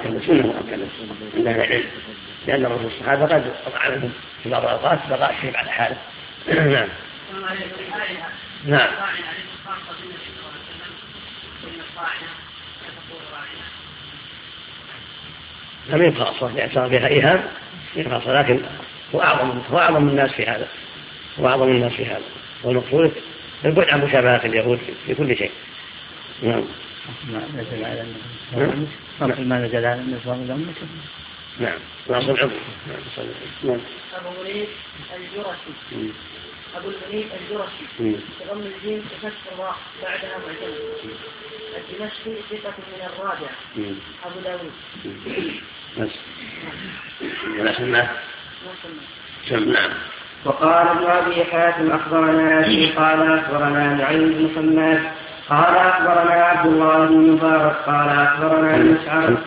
مؤكدة سنة مؤكدة عند أهل العلم، لأن رسول الصحابة قد وقع منهم في بعض الأوقات بقاء الشيء على حاله. نعم. نعم. لم يبقى خاصة لأن صار بها إيهام خاصة، لكن هو أعظم الناس في هذا، والمقصود البعد عن مشابهة اليهود في كل شيء. نعم. ما نزل على النسوان. نعم. ناصر العضو. نعم. أبو المنيب الجرشي بضم الجيم بفتح الراء بعدها معجمة. الدمشقي ثقة من الرابع. أبو داود. نعم. وقال ابن أبي حاتم أخبرنا أبي قال أخبرنا نعيم بن حماد قال أخبرنا عبد الله بن مبارك قال أخبرنا مسعر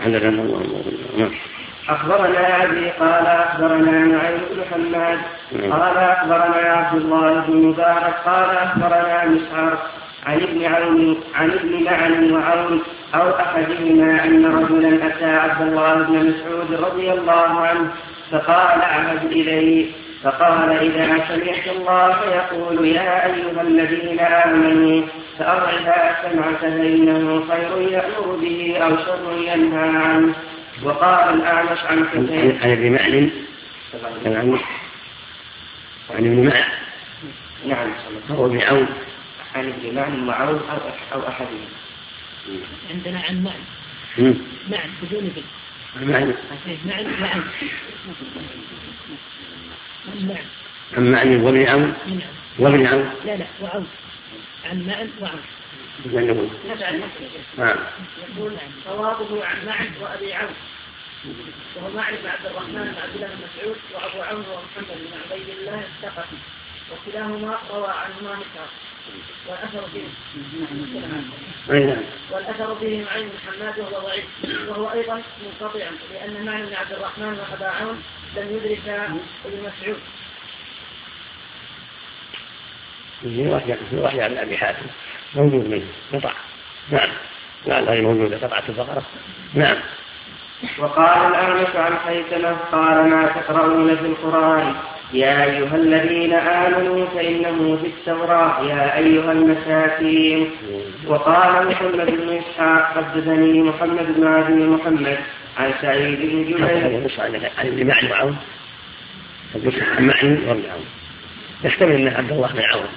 أخبرنا أبي قال أخبرنا نعيم بن حماد قال أخبرنا عبد الله بن مبارك قال أخبرنا مسعر عن ابن معن وعون أو أحدهما أن رجلا أتى عبد الله بن مسعود رضي الله عنه فقال أعهد إليه فقال إذا سمعت الله يقول يا أيها الذين آمنوا فأرعها سمعك فإنه خير يأمر به أو شر ينهى عنه. وقال الأعمش عن حسين عن ابن معن نعم هو ابن عون عن ابن معن وعون أو أحدهم. عندنا عن معن بدون ذكر معن وعن عن معن وابن عون لا وعون عن معن وعون يقول صوابه عن معن وأبي عون وهو معن بن عبد الرحمن بن عبد الله بن مسعود وأبو عون ومحمد بن عبيد الله الثقفي وكلاهما روى عنهما مسعر والأثر به معين بن حماد وهو ضعيف وهو أيضا منقطع لأن معين بن عبد الرحمن وأبا عون لم يدرك ابن مسعود. في وحي عن أبي حاتم موجود منه قطع. نعم. لا غير موجودة قطعة البقرة. نعم. وقال الأعمش عن حيثمة قال ما تقرؤون في القرآن يا أيها الذين آمنوا فإنه في التوراة يا أيها المساكين. وقال محمد بن إسحاق حدثني محمد بن أبي محمد عن سعيد بن جبير عن ابن معن وعون معن وابن عون يحتمل أن عبد الله بن عون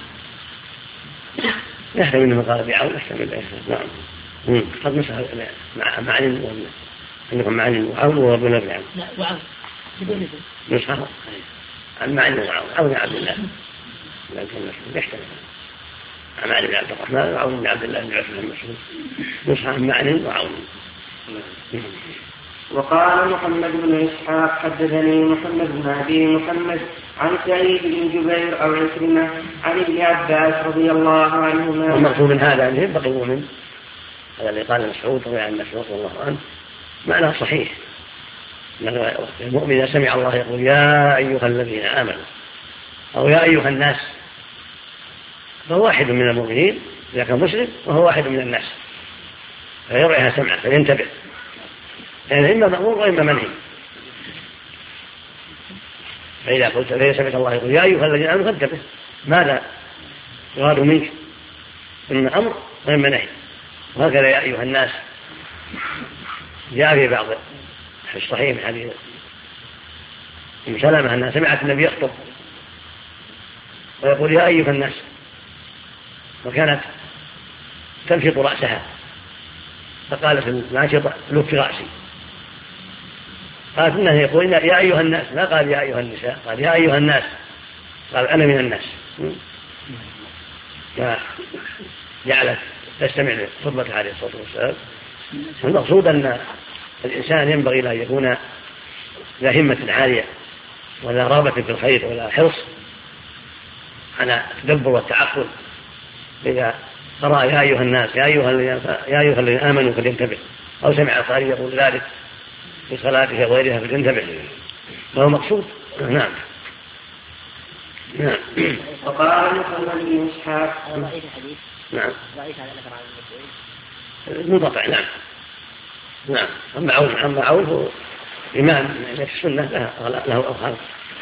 يحتمل أنه قال ابن عون يحتمل. نعم. قد مسح مع معن أنهم معن وعون وابن ابن عون. لا وعون بدون نسخة عن معن وعون عون عبد الله لكن يحتمل عن معن بن عبد الرحمن وعون بن عبد الله بن عثمان بن مسعود نسخة عن معن وعون. وقال محمد بن إسحاق حدثني محمد بن أبي محمد عن سعيد بن جبير أو عكرمة عن ابن عباس رضي الله عنهما. والمقصود من هذا أنه ينبغي المؤمن هذا اللي قال مسعود رضي عن مسعود رضي الله عنه معناه صحيح. المؤمن إذا سمع الله يقول يا أيها الذين آمنوا أو يا أيها الناس فهو واحد من المؤمنين إذا كان مسلم وهو واحد من الناس فيرعيها سمعه فينتبه يعني إما مأمور وإما منهي. فإذا قلت فإذا سمعت الله يقول يا أيها الذين آمنوا فانتبه ماذا يراد منك إما أمر وإما نهي. وهكذا يا أيها الناس جاء في بعض الصحيح من حديث أم سلمة أنها سمعت النبي يخطب ويقول يا أيها الناس وكانت تنشط رأسها فقالت الناشطة لف رأسي قالت إنه يقول يا أيها الناس لا قال يا أيها النساء قال يا أيها الناس قال أنا من الناس فجعلت تستمع لخطبته عليه الصلاة والسلام. المقصود أن الإنسان ينبغي له أن يكون لا همة عالية ولا رغبة في الخير ولا حرص على التدبر والتعقل. إذا قرأ يا أيها الناس يا أيها الذين آمنوا فلينتبه أو سمع القارئ يقول ذلك في صلاته وغيرها فلينتبه فهو مقصود. نعم. نعم. وقال محمد بن إسحاق نعم منقطع. نعم. نعم. أما عون هو إمام في السنة له أوهام.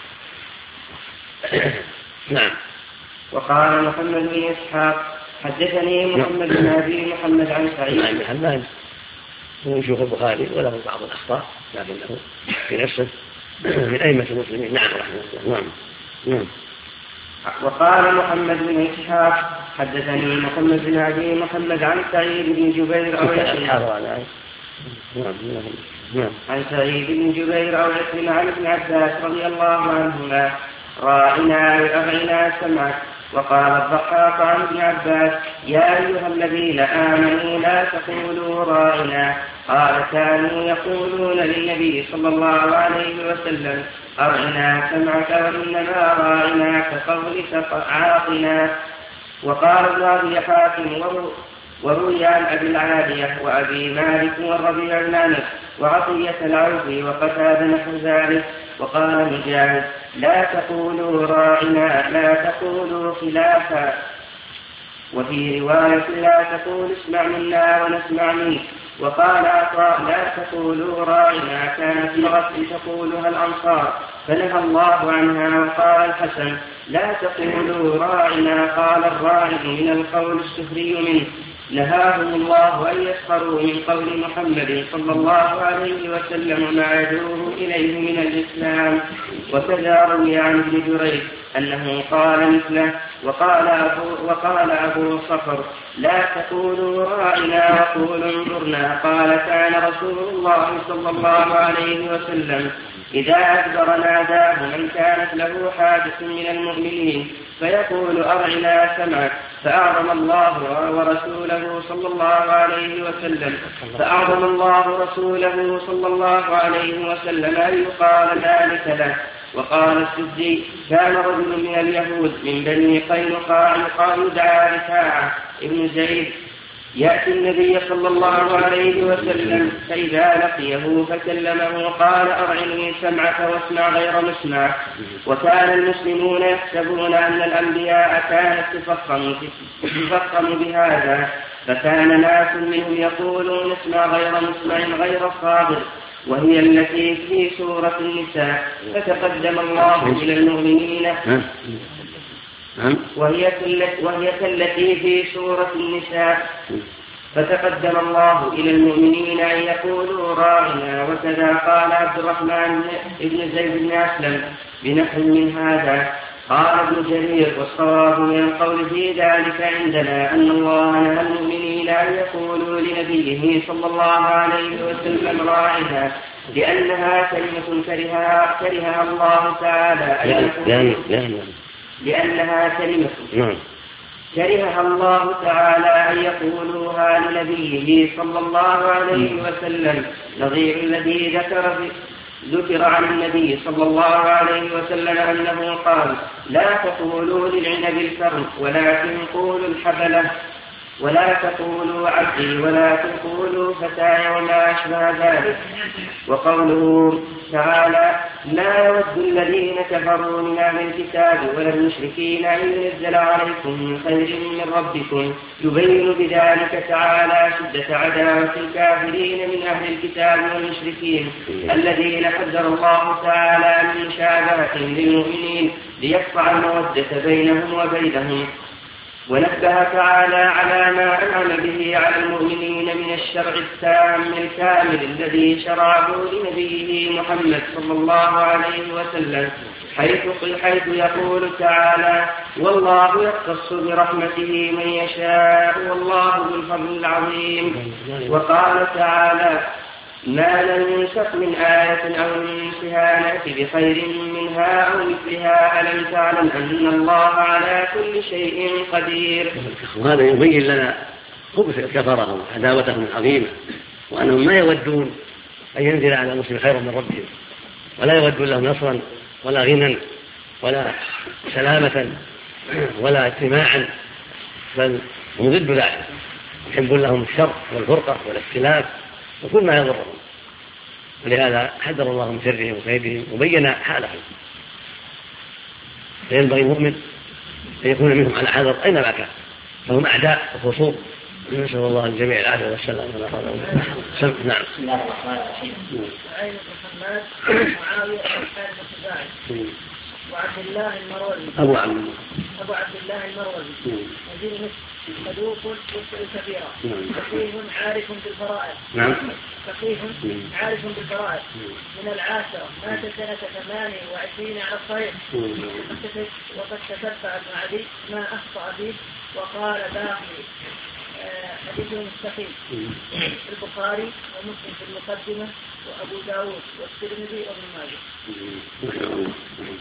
نعم. وقال محمد بن إسحاق حدثني محمد بن أبي محمد عن سعيد. نعم. محمد هو شيوخ البخاري وله بعض الأخطاء لكنه في نفسه من أئمة المسلمين. نعم رحمه الله. نعم. وقال محمد بن إسحاق حدثني محمد بن أبي محمد عن سعيد بن جبير عن سعيد بن جبير أو يسلم عن ابن عباس رضي الله عنهما راعنا وأرعنا سمعك. وقال الضحاك عن ابن عباس يا أيها الذين آمنوا لا تقولوا راعنا. قال كانوا يقولون للنبي صلى الله عليه وسلم أرعنا سمعك وإنما راعنا كقولك عاقنا. وقال ابن أبي حاتم وروي عن أبي العالية وأبي مالك والربيع بن أنس وعطية العوفي وقتادة نحو ذلك. وقال مجاهد لا تقولوا راعنا لا تقولوا خلافا. وفي رواية لا تقول اسمع منا ونسمع منك. وقال عطاء لا تقولوا راعنا كانت لغة تقولها الأنصار فنهى الله عنها. وقال الحسن لا تقولوا راعنا قال الراعي من القول السخري منه نهاهم الله أن يسخروا من قول محمد صلى الله عليه وسلم ما يدعوه إليه من الإسلام. وكذا روي عن ابن جريج أنه قال مثله. وقال أبو صخر لا تقولوا راعنا وقولوا انظرنا. قال كان رسول الله صلى الله عليه وسلم إذا أدبر ناداه من كانت له حاجة من المؤمنين فيقول أرعنا سمعك. فأعظم الله ورسوله صلى الله عليه وسلم أن يقال ذلك له. وقال السدي كان رجل من اليهود من بني قينقاع يدعى رفاعة ابن زيد يأتي النبي صلى الله عليه وسلم فإذا لقيه فكلمه قال أرعني سمعك واسمع غير مسمع. وكان المسلمون يحسبون أن الأنبياء كانت تفخم بهذا فكان ناس منهم يقولون اسمع غير مسمع غير صابر وهي التي في سورة النساء. فتقدم الله إلى المؤمنين وهي كالتي في سورة النساء. فتقدم الله إلى المؤمنين أن يقولوا راعنا. وكذا قال عبد الرحمن بن زيد بن أسلم بنحو من هذا. قال ابن جرير والصواب من القول في ذلك عندنا أن الله نهى المؤمنين أن يقولوا لنبيه صلى الله عليه وسلم راعنا لأنها كلمة كرهها الله تعالى كرهها الله تعالى أن يقولوها لنبيه صلى الله عليه وسلم نظير الذي ذكر عن النبي صلى الله عليه وسلم أنه قال لا تقولوا للعنب الكرم ولكن قولوا الحبلة ولا تقولوا عبدي ولا تقولوا فتاي وما أشبه ذلك. وقوله تعالى لا يود الذين كفروا من أهل الكتاب ولا المشركين أن ينزل عليكم من خير من ربكم يبين بذلك تعالى شدة عداوة الكافرين من أهل الكتاب والمشركين الذين حذر الله تعالى من مشابهتهم للمؤمنين ليقطع المودة بينهم وبينهم. ونبه تعالى على ما أنعم به على المؤمنين من الشرع التام الكامل الذي شرعه لنبيه محمد صلى الله عليه وسلم حيث يقول تعالى والله يختص برحمته من يشاء والله ذو الفضل العظيم. وقال تعالى ما ننسخ من آية أو ننسها نأتي بخير منها أو مثلها ألم تعلم أن الله على كل شيء قدير. وهذا يبين لنا خبث الكفرة وعداوتهم العظيمة وأنهم ما يودون أن ينزل على المسلم خير من ربهم ولا يودون لهم نصرا ولا غنى ولا سلامة ولا اجتماعا بل هم ضد ذلك يحبون لهم الشر والفرقة والاختلاف وكل ما يضرهم. ولهذا حذر الله من شرهم وكيدهم وبين حالهم. فينبغي المؤمن أن يكون منهم على حذر أينما كان فهم أعداء وخصوم نسأل الله الجميع العافية والسلام. نعم. بسم الله الرحمن الرحيم. عين محمد معاوية الحارث الخزاعي وعبد الله المروزي أبو عبد الله المروزي وزير صدوق يخطئ كثيرا فقيه عارف بالفرائض من العاشرة مات سنة 28 على الصحيح وقد تتبع ابن عدي ما أخطأ فيه وقال باقي حديث مستقيم البخاري ومسلم في المقدمة وأبو داود والترمذي وابن ماجه.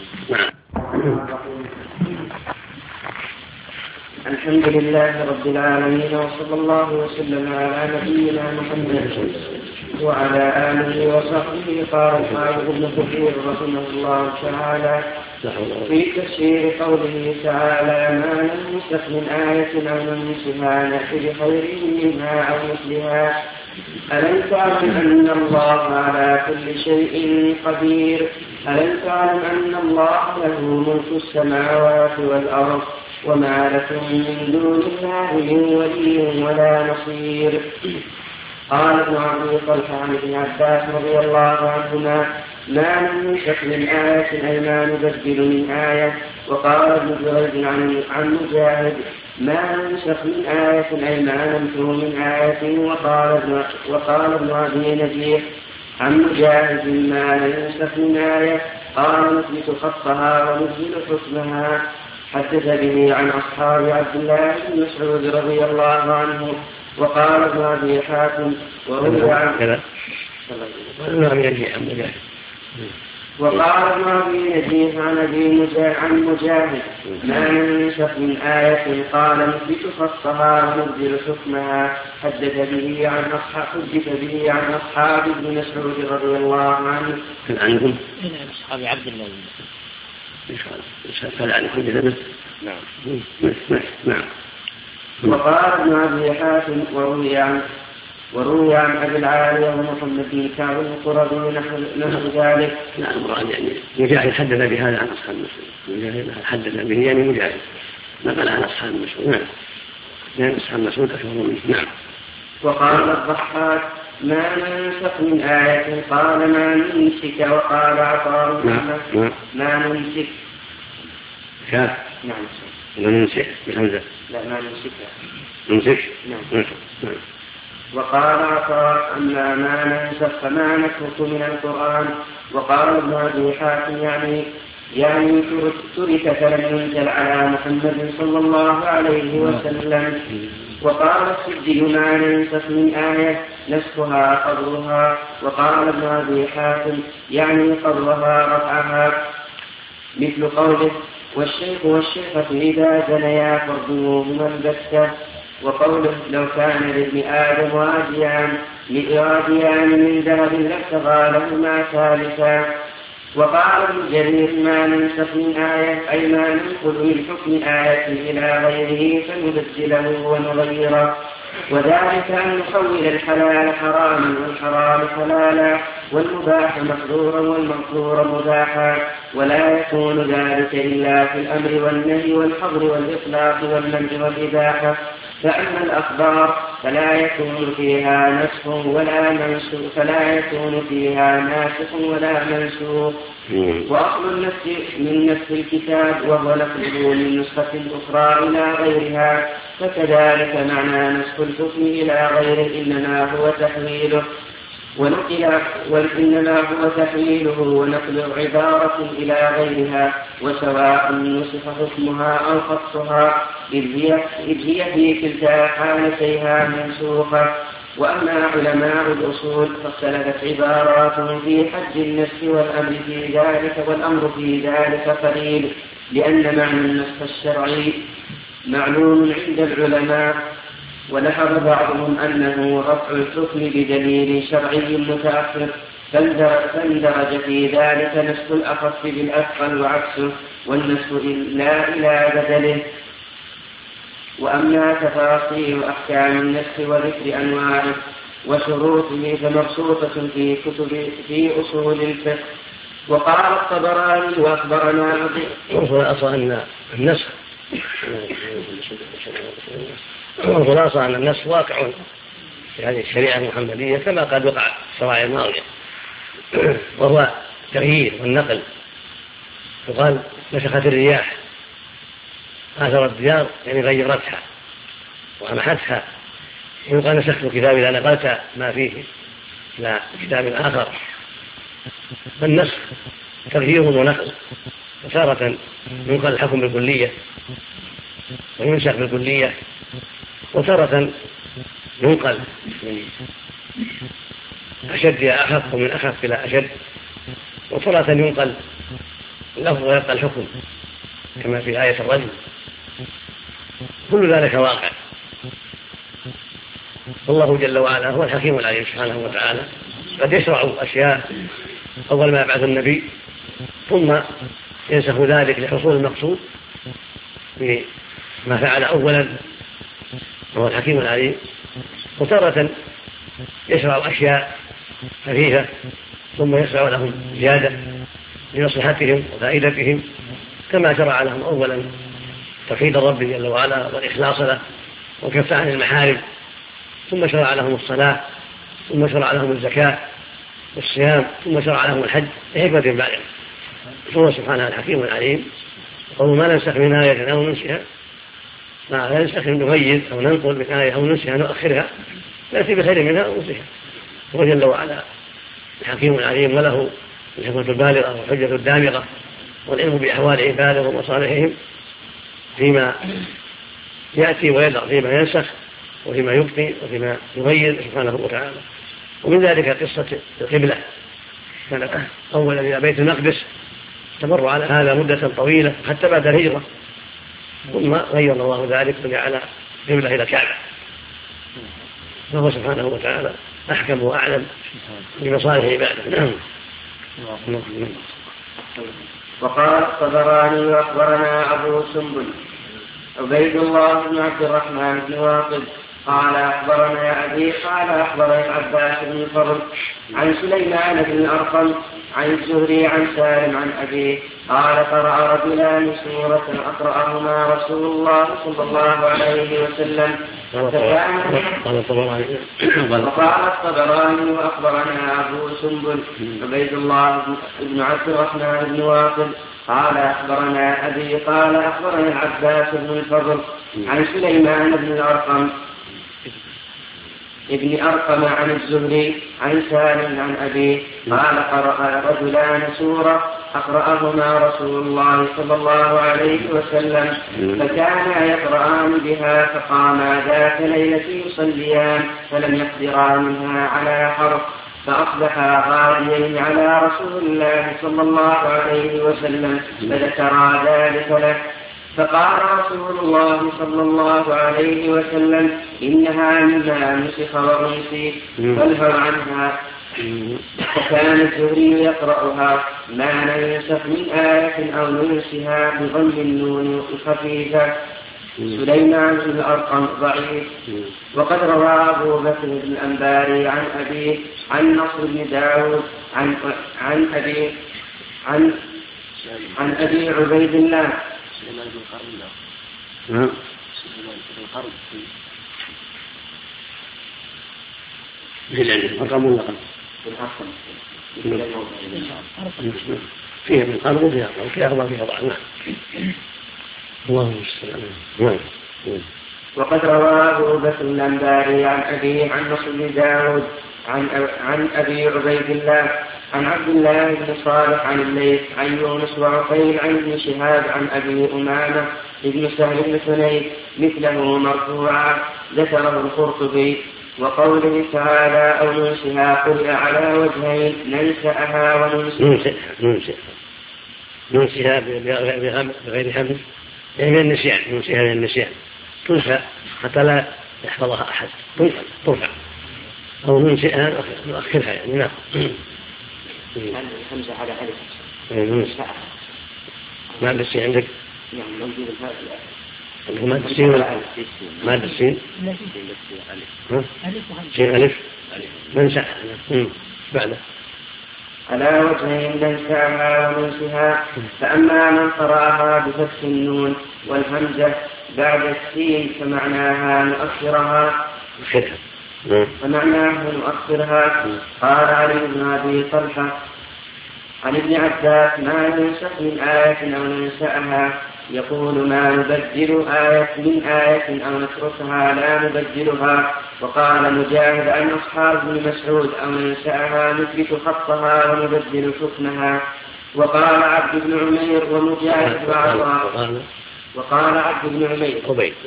الحمد لله رب العالمين وصلى الله وسلم على نبينا محمد وعلى آله وصحبه. قال الحافظ ابن كثير رحمه الله تعالى في تفسير قوله تعالى ما ننسخ من آية أو ننسها نأتي بخير منها أو مثلها ألم تعلم أن الله على كل شيء قدير ألم تعلم أن الله له ملك السماوات والأرض وما لكم من دون الله من ولي ولا نصير. قال ابن عبد طلحة عن ابن عباس رضي الله عنهما ما ننسخ من آية أي ما نبدل من آية. وقال ابن جريج عن مجاهد ما ننسخ من آية أي ما نمحو من آية. وقال ابن أبي نجيح عن مجاهد ما ننسخ من آية قال نثبت خطها ونزل حكمها. حدث به عن أصحاب عبد الله بن مسعود رضي الله عنه. وقال ابن أبي حاتم وروي عن وقال ابن أبي نجيح عن مجاهد ما ننسخ من آية قال نثبت خطها وننزل حكمها. حدث به عن أصحاب ابن مسعود رضي الله عنه. عنهم أصحاب عبد الله نعم. وقال ابن أبي حاتم وروي عن أبي العالية ومحمد بن كعب القرظي نحو ذلك. نعم. يعني مجاهد حدث بهذا عن أصحاب مسعود. مجاهد حدث به يعني مجاهد نقل عن أصحاب مسعود. نعم. يعني أصحاب مسعود أكثر منه. نعم. وقال الضحاك ما ننسخ من آية قال ما ننسك. وقال عطاء ما ننسك شاف. نعم. ننسك بحمزة. لا ما ننسك. ننسك. نعم. وقال عطاء أما ما ننسخ فما نترك من القرآن. وقال ابن أبي حاتم يعني ترك فلم ينزل على محمد صلى الله عليه وسلم. وقال السدي ما ننسخ من آية نسخها قبرها. وقال ابن أبي حاتم يعني قبرها رفعها مثل قوله والشيخ والشيخة إذا زنيا فارجموهما البتة. وقوله لو كان لابن آدم واديان من ذهب لابتغى لهما ثالثا. وقال ابن جرير ما ننسخ من آية أي ما ننقل من حكم آية إلى غيره فنبدله ونغيره. وذلك أن نحول الحلال حراما والحرام حلالا والمباح محظورا والمحظور مباحا. ولا يكون ذلك إلا في الأمر والنهي والحظر والإطلاق والمنع والإباحة. فأما الأخبار فلا يكون فيها نسخ ولا منسوخ وأصل النسخ من نسخ الكتاب وهو نقله من نسخة أخرى إلى غيرها. فكذلك معنى نسخ الحكم إلى غيره إنما هو تحويله ونقل عبارة إلى غيرها وسواء نسخ حكمها أو خطها إذ هي في كلتا حالتيها منسوخة. وأما علماء الأصول فاختلفت عباراتهم في حد النسخ والأمر في ذلك قليل لأن معنى النسخ الشرعي معلوم عند العلماء. ولاحظ بعضهم أنه رفع الحكم بدليل شرعي متأخر فاندرج في ذلك نسخ الأخف بالأثقل وعكسه والنسخ لا إلى بدله. وأما تفاصيل أحكام النسخ وذكر أنواعه وشروطه فمبسوطة في أصول الفقه. وقال الطبراني وأخبرنا الأصل أن النسخ والخلاصة أن النسخ واقع في هذه الشريعة المحمدية كما قد وقع في الشرائع الماضية، وهو تغيير والنقل. يقال نسخت الرياح آثر الديار، يعني غيرتها وأمحتها. يقال نسخت الكتاب إذا نقلت ما فيه إلى كتاب آخر. فالنسخ تغيير ونقل، وتارة ينقل الحكم بالكلية وينسخ بالكلية، وتارة ينقل من أشد إلى أخف ومن أخف إلى أشد، وتارة ينقل اللفظ ويبقى الحكم كما في آية الرجم. كل ذلك واقع. الله جل وعلا هو الحكيم العليم سبحانه وتعالى، قد يشرع أشياء أول ما يبعث النبي ثم ينسخ ذلك لحصول المقصود بما فعل أولا، وهو الحكيم العليم. وتارة يشرع أشياء خفيفة ثم يشرع لهم زيادة لمصلحتهم وفائدتهم، كما شرع لهم أولا توحيد الرب جل وعلا والإخلاص له وكف عن المحارم، ثم شرع لهم الصلاة، ثم شرع لهم الزكاة والصيام، ثم شرع لهم الحج لحكمة بالغة. هو سبحانه الحكيم العليم. قالوا ما ننسخ من آية أو ننسها، ما ننسخ نغير أو ننقل من آية أو ننسها نؤخرها نأتي بخير منها أو ننسها. هو جل وعلا الحكيم العليم، وله الحكمة البالغة والحجة الدامغة والعلم بأحوال عباده ومصالحهم فيما يأتي ويدع، فيما ينسخ وفيما يبقي وفيما يغير سبحانه وتعالى. ومن ذلك قصة القبلة، كانت أولا إلى بيت المقدس، استمر على هذا مدة طويلة حتى بعد الهجرة، ثم غير الله ذلك وجعل قبلة إلى الكعبة. فهو سبحانه وتعالى أحكم وأعلم بمصالح عباده. وقال الطبراني وأخبرنا أبو سنبل عبيد الله بن عبد الرحمن بن واقد قال أخبرنا أبي قال أخبرنا العباس بن الفضل عن سليمان بن الأرقم عن الزهري عن سالم عن أبيه قال قرأ رجلان سورة أقرأهما رسول الله صلى الله عليه وسلم. وقال الطبراني وأخبرنا أبو سنبل عبيد الله بن عبد الرحمن بن واقد قال أخبرنا أبي قال أخبرنا العباس بن الفضل عن سليمان بن الأرقم ابن أرقم عن الزهري عن سالم عن أبيه قال قرأ رجلان سورة أقرأهما رسول الله صلى الله عليه وسلم فكانا يقرآن بها فقاما ذات ليلة يصليان فلم يقدرا منها على حرف فأصبحا غاليين على رسول الله صلى الله عليه وسلم فذكرا ذلك له فقال رسول الله صلى الله عليه وسلم إنها مما نسخ وأنسي فالهوا عنها. وكان الزهري يقرأها ما ننسخ من آية أو ننسها بضم النون الخفيفة. سليمان بن الأرقم ضعيف. وقد روى أبو بكر بن الأنباري عن أبيه عن نصر بن داود عن أبي عبيد الله فيها من قرب وفيها قرب فيها أخبار فيها ضعف. الله المستعان. وقد روى أبو بكر الأنباري عن أبيه عن نصر بن داود عن أبي عبيد الله عن عبد الله بن صالح عن الليث عن يونس وعقيل عن ابن شهاب عن أبي أمامة ابن سهل بن حنيف مثله مرفوعا ذكره القرطبي. وقوله تعالى أو ننسها قرئ على وجهين ننسأها ننسها بغير حمل، يعني من النسيان، ننسيها من النسيان تنسى حتى لا يحفظها أحد، ترفع أو ننسيها نؤخرها يعني. نعم. الحمزة على ألف ما السين عندك؟ يعني موجود ما السين ولا ما السين؟ سين ألف ننسى بعده على وجهين ننساها وننسها. فأما من قرأها بفتح النون والهمزة بعد السين فمعناها نؤخرها قال علي بن أبي طلحة عن ابن عباس ما ننسخ من آية أو ننسأها يقول ما نبدل من آية أو نتركها لا نبدلها. وقال مجاهد عن أصحاب بن مسعود أو ننسأها نثبت خطها ونبدل حكمها. وقال عبد بن عمير ومجاهد وعطاء. وقال عبد بن عمير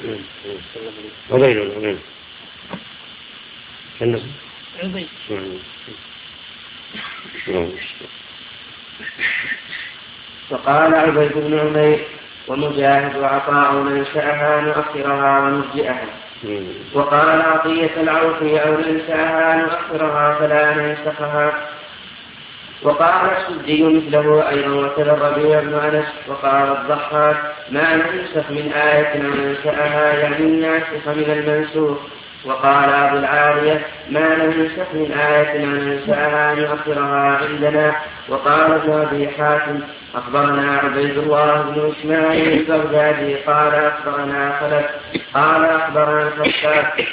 وقال عبيد بن عمير ومجاهد وعطاء ننسأها نؤخرها ونرجئها. وقال عطية العوفي أو ننسأها نؤخرها فلا ننسخها. وقال السدي مثله أيضا وكذا الربيع بن أنس. وقال الضحاك ما ننسخ من آية أو ننسأها يعني الناسخ من المنسوخ. وقال أبو العالية ما ننسخ من آية أو ننسأها نؤخرها عندنا. وقال ابن أبي حاتم أخبرنا عبيد الله بن إسماعيل البغدادي قال أخبرنا خلف قال أخبرنا الخشاب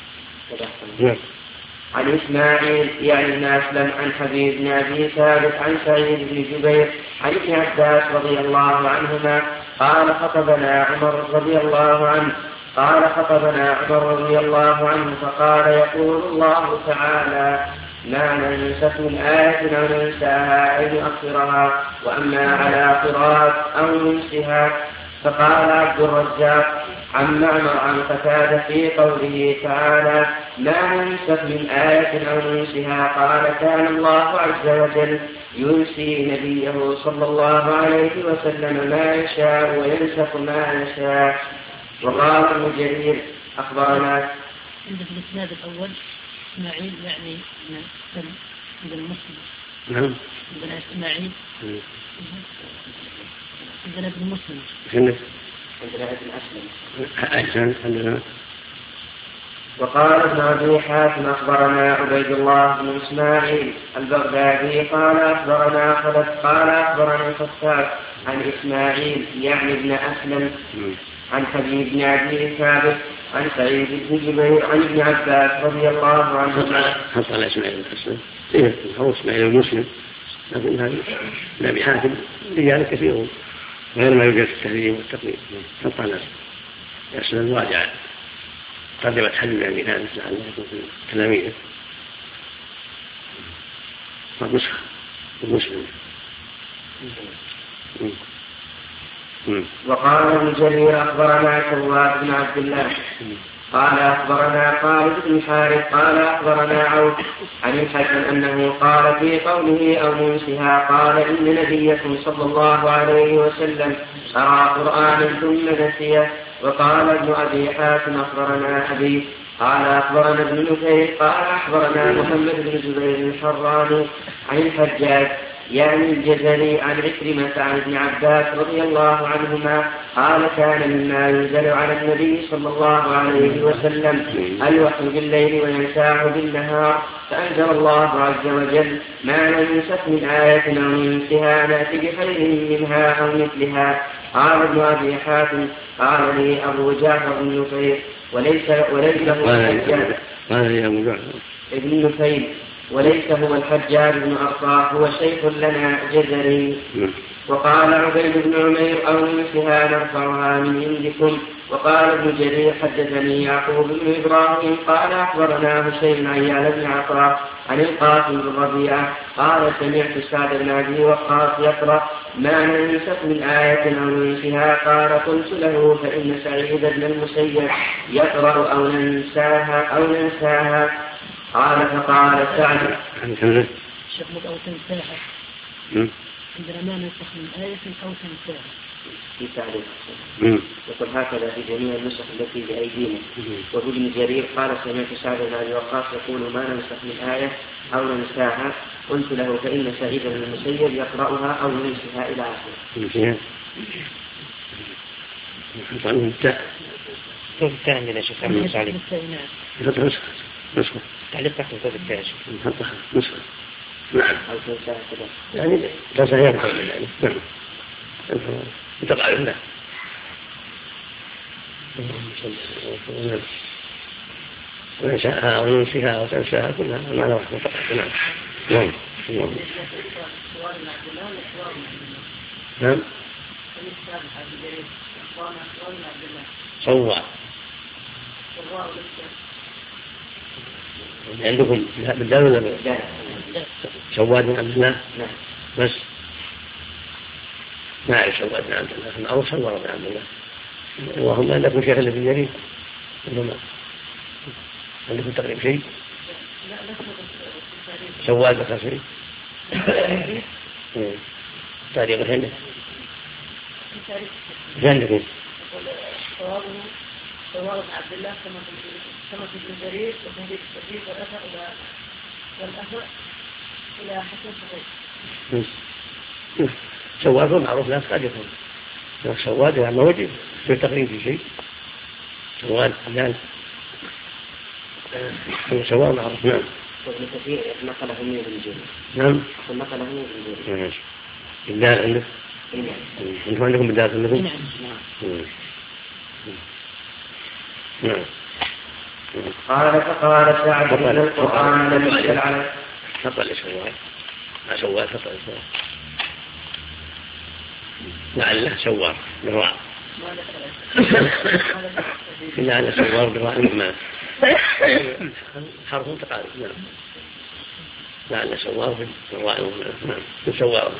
عن إسماعيل يعني بن أسلم عن حبيب بن أبي ثابت عن سعيد بن جبير عن ابن عباس رضي الله عنهما قال خطبنا عمر رضي الله عنه فقال يقول الله تعالى ما ننسخ من آية أو ننساها أي نؤخرها. وأما على قراءة أو ننسها فقال عبد الرزاق عن معمر عن قتادة في قوله تعالى ما ننسخ من آية أو ننسها قال كان الله عز وجل ينسي نبيه صلى الله عليه وسلم ما يشاء وينسخ ما يشاء. وقال ابن جرير أخبرنا عند الإسناد الأول إسماعيل يعني عند المسلم عندنا إسماعيل عندنا ابن مسلم عندنا ابن أسلم. وقال ابن أبي حاتم أخبرنا عبيد الله بن إسماعيل البغدادي قال أخبرنا خلف قال أخبرنا الخطاب عن إسماعيل يعني ابن أسلم عن حبيب بن أبي ثابت عن سعيد بن جبير عن ابن عباس رضي الله عنه. حط على إسماعيل الأسلم هو إسماعيل المسلم لكن هذا ابن أبي حاتم رجال كثيرون غير ما يوجد في التهذيب والتقليد. حط على الأسلم راجع قدمت حل من أبي ثابت لعله يكون في تلاميذه نسخة المسلم. وقال ابن جرير أخبرنا سواد بن عبد الله قال أخبرنا خالد بن حارث قال أخبرنا عوف عن الحسن أنه قال في قوله أو منسها قال إن نبيكم صلى الله عليه وسلم قرأ قرآنا ثم نسيه. وقال ابن أبي حاتم أخبرنا أبي قال أخبرنا ابن نفيل قال أخبرنا محمد بن زبير الحراني عن الحجاج يعني الجزري عن عكرمة عن ابن عباس رضي الله عنهما قال كان مما ينزل على النبي صلى الله عليه وسلم الوحي بالليل وينساه بالنهار فأنزل الله عز وجل ما ننسخ من آية أو ننسها نأتي بخير منها أو مثلها. قال ابن أبي حاتم قال لي أبو جعفر بن نفيل وليس ابن نفيل وليس هو الحجاج بن أرطاح هو شيخ لنا جزري. وقال عبيد بن عمير أو ننسها نرفعها من عندكم. وقال ابن جرير حدثني يعقوب بن إبراهيم قال أخبرنا هشيم عن يعلى بن عطاء عن القاسم بن ربيعة قال سمعت سعد بن أبي وقاص يقرأ ما ننسخ من آية أو ننسها قال قلت له فإن سعيد بن المسيب يقرأ أو ننساها قال فقال سعد شغل أو تنساها عندنا ما ننسخ من آية أو تنساها في تعريف يقول هكذا في جميع النسخ التي بأيدينا. وابن جرير قال سمعت سعد بن أبي وقاص يقول ما ننسخ من آية أو ننساها قلت له فإن سعيد بن المسيب يقرأها أو ينسها إلى آخره. كيف الثاني عندنا شيخ عبد المسالي نسخة تعليق تحت كيف الثاني نسخة نعم. يعني تنسى يدخل يعني. نعم. تقع عنده. وننساها وننسيها وتنساها كلها ما واحد تقع. نعم. نعم. نعم. صوّع. عندكم بالدال ولا بالدال؟ سواد بن عبد الله. بس ما أعرف سواد بن عبد الله أو سوار بن عبد الله. اللهم عندكم شيخ اللي في الجريد ولا عندكم تقريب شيء؟ سواد بخصري. تاريخ هنا. عندكم؟ سوار بن عبد الله كما في الجريد وتهذيب التدريب والأثر إلى حسن صحيح. سواد معروف لا قد يكون سواد يعني وجه في تقريب في شيء. سواد حلال سواد معروف. نعم. وابن كثير نقله من الإنجيل. نعم. نقله من الإنجيل. بالدار عندك؟ أنتم عندكم بالدار عندكم؟ نعم. قال فقال سعد إن القرآن لم ينزل عليه. فقال سواد ما سواد فقال سواد لعله سوار بالراء. لعله سوار بالراء ما حرف متقارب. نعم. لعله سوار بالراء. نعم. سوار.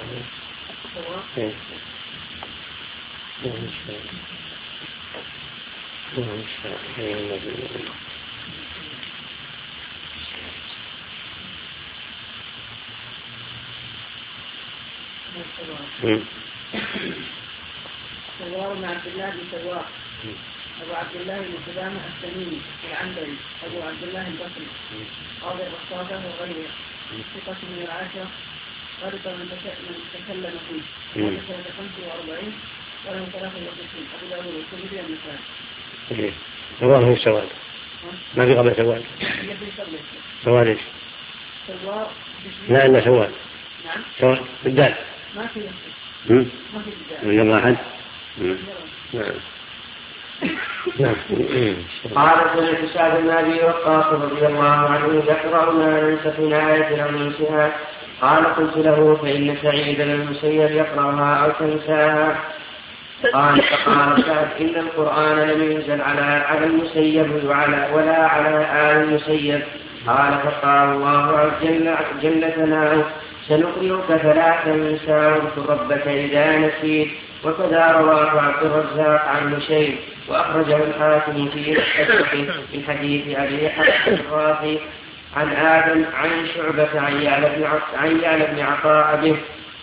سوار بن عبد الله بن سوار أبو عبد الله بن سلامة التميمي العنبري أبو عبد الله البصري قاضي الرصافة وغيره ثقة من العاشرة غرق من تكلم فيه مات سنة 45 وله 63 أبو داود والترمذي والنسائي. سوار هو سواد ما في قبل سواد. سواد ايش؟ سوار لا إلا سواد. نعم. سواد بالدال. ما في بالدال. ما أحد. نعم. نعم. قال سمعت سعد بن أبي وقاص رضي الله عنه يقرأ ما ننسخ من آية أو ننسها. قال قلت له فإن سعيد بن المسيب يقرأها أو تنساها. قال فقال سعد إن القرآن لم ينزل على المسيب ولا على آل المسيب. قال فقال الله جل ثناؤه سنقرئك فلا تنسى واذكر ربك إذا نسيت. وكذا رواه عبد الرزاق عن هشيم وأخرجه الحاكم في مستدركه من حديث أبي حسن الرافي عن آدم عن شعبة عن يعلى بن عطاء به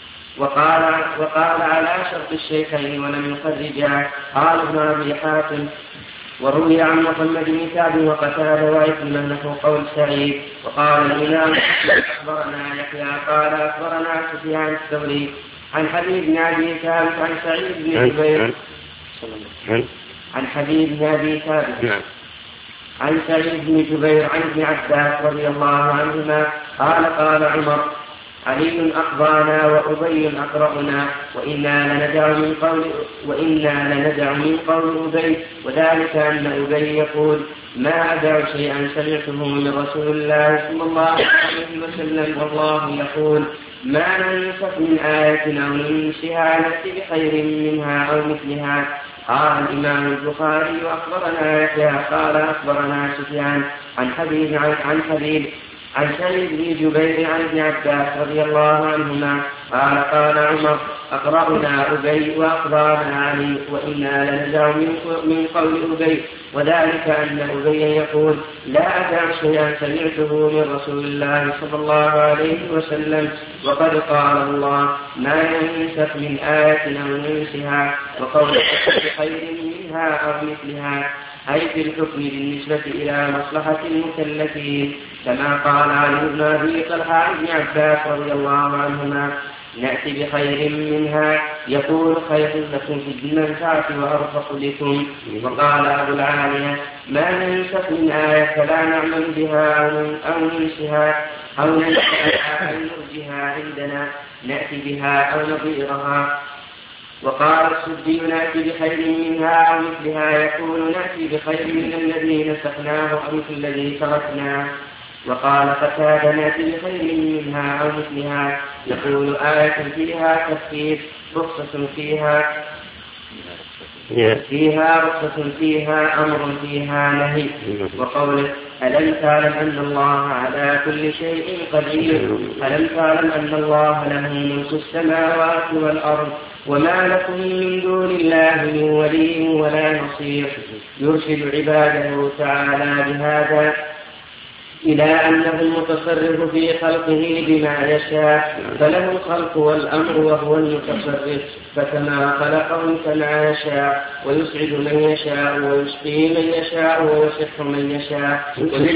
وقال على شرط الشيخين ولم يخرجا. قال ابن أبي حاتم وروي عن محمد بن كعب وقتادة وعكرمة نحو قول سعيد. وقال الإمام أخبرنا يحيى قال أخبرنا سفيان الثوري عن حبيب بن أبي ثابت عن سعيد بن جبير عن حبيب بن أبي ثابت عن سعيد بن جبير عن ابن عباس رضي الله عنهما قال قال عمر علي أقضانا وأبي أقرأنا وإنا لندع من قول أبي وذلك أن أبي يقول ما أدع شيئا سمعته من رسول الله صلى الله عليه وسلم والله يقول ما ننسخ من آية أو ننسها نأتي بخير منها أو مثلها. قال الإمام البخاري وأخبرنا يحيى قال أخبرنا سفيان عن حبيب عن سعيد بن جبير عن ابن عباس رضي الله عنهما قال قال عمر أقرأنا أبي وأقضانا علي وإنا لنزع من قول أبي وذلك أن أبي يقول لا أدع شيئا سمعته من رسول الله صلى الله عليه وسلم وقد قال الله ما ينسخ من آية أو ننسها وقول بخير منها أو مثلها أي في الحكم بالنسبة إلى مصلحة المكلفين كما قال علي بن أبي طلحة عن ابن عباس رضي الله عنهما نأتي بخير منها يقول خير لكم في المنفعة وأرفق لكم. وقال أبو العالية ما ننسخ من آية فلا نعمل بها أو ننسها أو ننسأها أو نرجها عندنا نأتي بها أو نظيرها. وقال السدي نأتي بخير منها أو مثلها، يقول نأتي بخير من الذي نسخناه أو مثل الذي تركناه. وقال قتادة نأتي بخير منها أو مثلها، يقول آية فيها تخفيف رخصة فيها رخصة فيها أمر فيها نهي. وقوله ألم تعلم أن الله على كل شيء قدير، ألم تعلم أن الله له ملك السماوات والأرض وما لكم من دون الله من ولي ولا نصير. يرشد عباده تعالى بهذا إلى أنه المتصرف في خلقه بما يشاء، فله الخلق والأمر وهو المتصرف، فكما خلقهم كما يشاء، ويسعد من يشاء ويشقي من يشاء ويصح من يشاء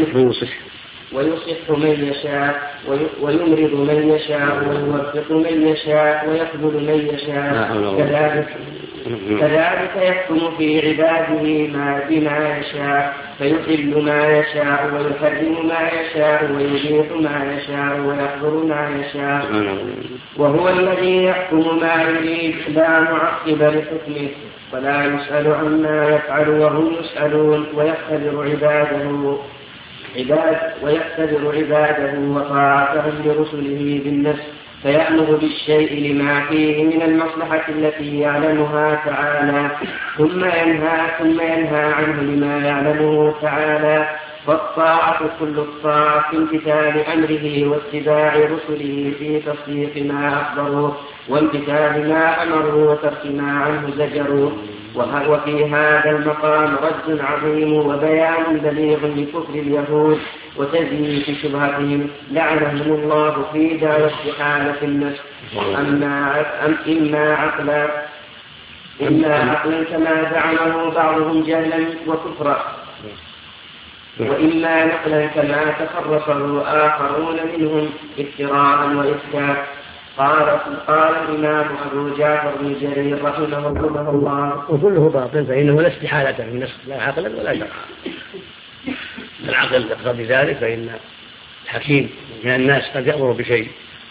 ويصح من يشاء ويمرض من يشاء ويوفق من يشاء ويخذل من يشاء. كذلك يحكم في عباده بما يشاء، فيحل ما يشاء ويحرم ما يشاء ويبيح ما يشاء ويحظر ما يشاء، وهو الذي يحكم ما يريد لا معقب لحكمه، ولا يسأل عما يفعل وهم يسألون. ويختبر عباده وطاعتهم لرسله بالنفس، فيأمر بالشيء لما فيه من المصلحة التي يعلمها تعالى، ثم ينهى عنه لما يعلمه تعالى. فالطاعة كل الطاعة في امتثال أمره واتباع رسله في تصديق ما أخبروه وامتثال ما أمروا وترك ما عنه زجروا. وفي هذا المقام رد عظيم وبيان بليغ لكفر اليهود وتزييف شبهتهم لعنهم الله في دار استحالة النفس، إما عقلا كما زعمه بعضهم جهلا وكفرا، وإما نقلا كما تخرصه آخرون منهم افتراء وإفكاك. قال الإمام أبو جعفر بن جرير رحمه الله: وكله باطل، فإنه لا استحالة في النسخ لا عقلا ولا شرعا. العقل يقتضي ذلك، فإن الحكيم من الناس قد يأمر بشيء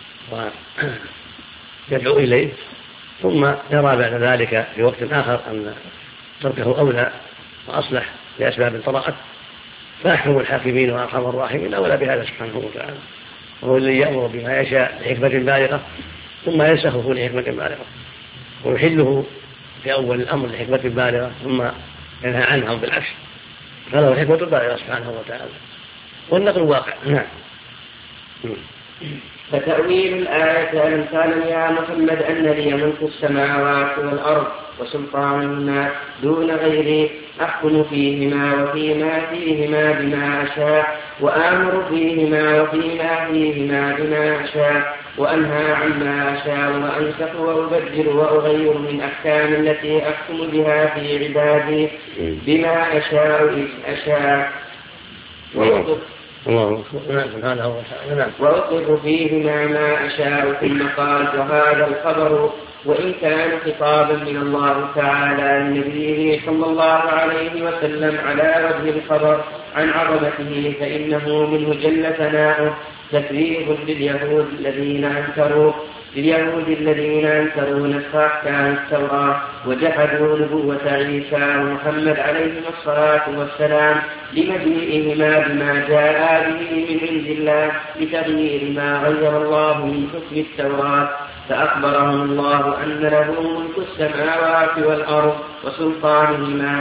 ويدعو إليه ثم يرى بعد ذلك في وقت آخر أن تركه أولى وأصلح لأسباب طرأت، فأحكم الحاكمين وأرحم الراحمين أولى بهذا سبحانه وتعالى، وهو الذي يأمر بما يشاء لحكمة بالغة ثم ينسخه لحكمة بالغة، ويحله في أول الأمر لحكمة بالغة ثم ينهى عنه بالعكس، هذا الحكمة بالغة سبحانه وتعالى، والنقل واقع. نعم. فتأويل الآية: ألم تعلم يا محمد أن لي ملك السماوات والأرض وسلطانهما دون غيري، أحكم فيهما وفيما فيهما بما أشاء، وآمر فيهما وفيما فيهما بما أشاء، وأنهى عما أشاء، وأنسخ وأبدل وأغير من أحكام التي أحكم بها في عبادي بما أشاء وأطلق فيهما ما أشاء. ثم قال: وهذا الخبر وإن كان خطابا من الله تعالى لنبيه صلى الله عليه وسلم على وجه الخبر عن عظمته، فإنه منه جل ثناؤه تكذيب لليهود الذين أنكروا نسخ أحكام التوراة وجحدوا نبوة عيسى ومحمد عليهما الصلاة والسلام لمجيئهما بما جاء به من عند الله بتغيير ما غير الله من حكم التوراة. فأخبرهم الله أن له ملك السماوات والأرض وسلطانهما،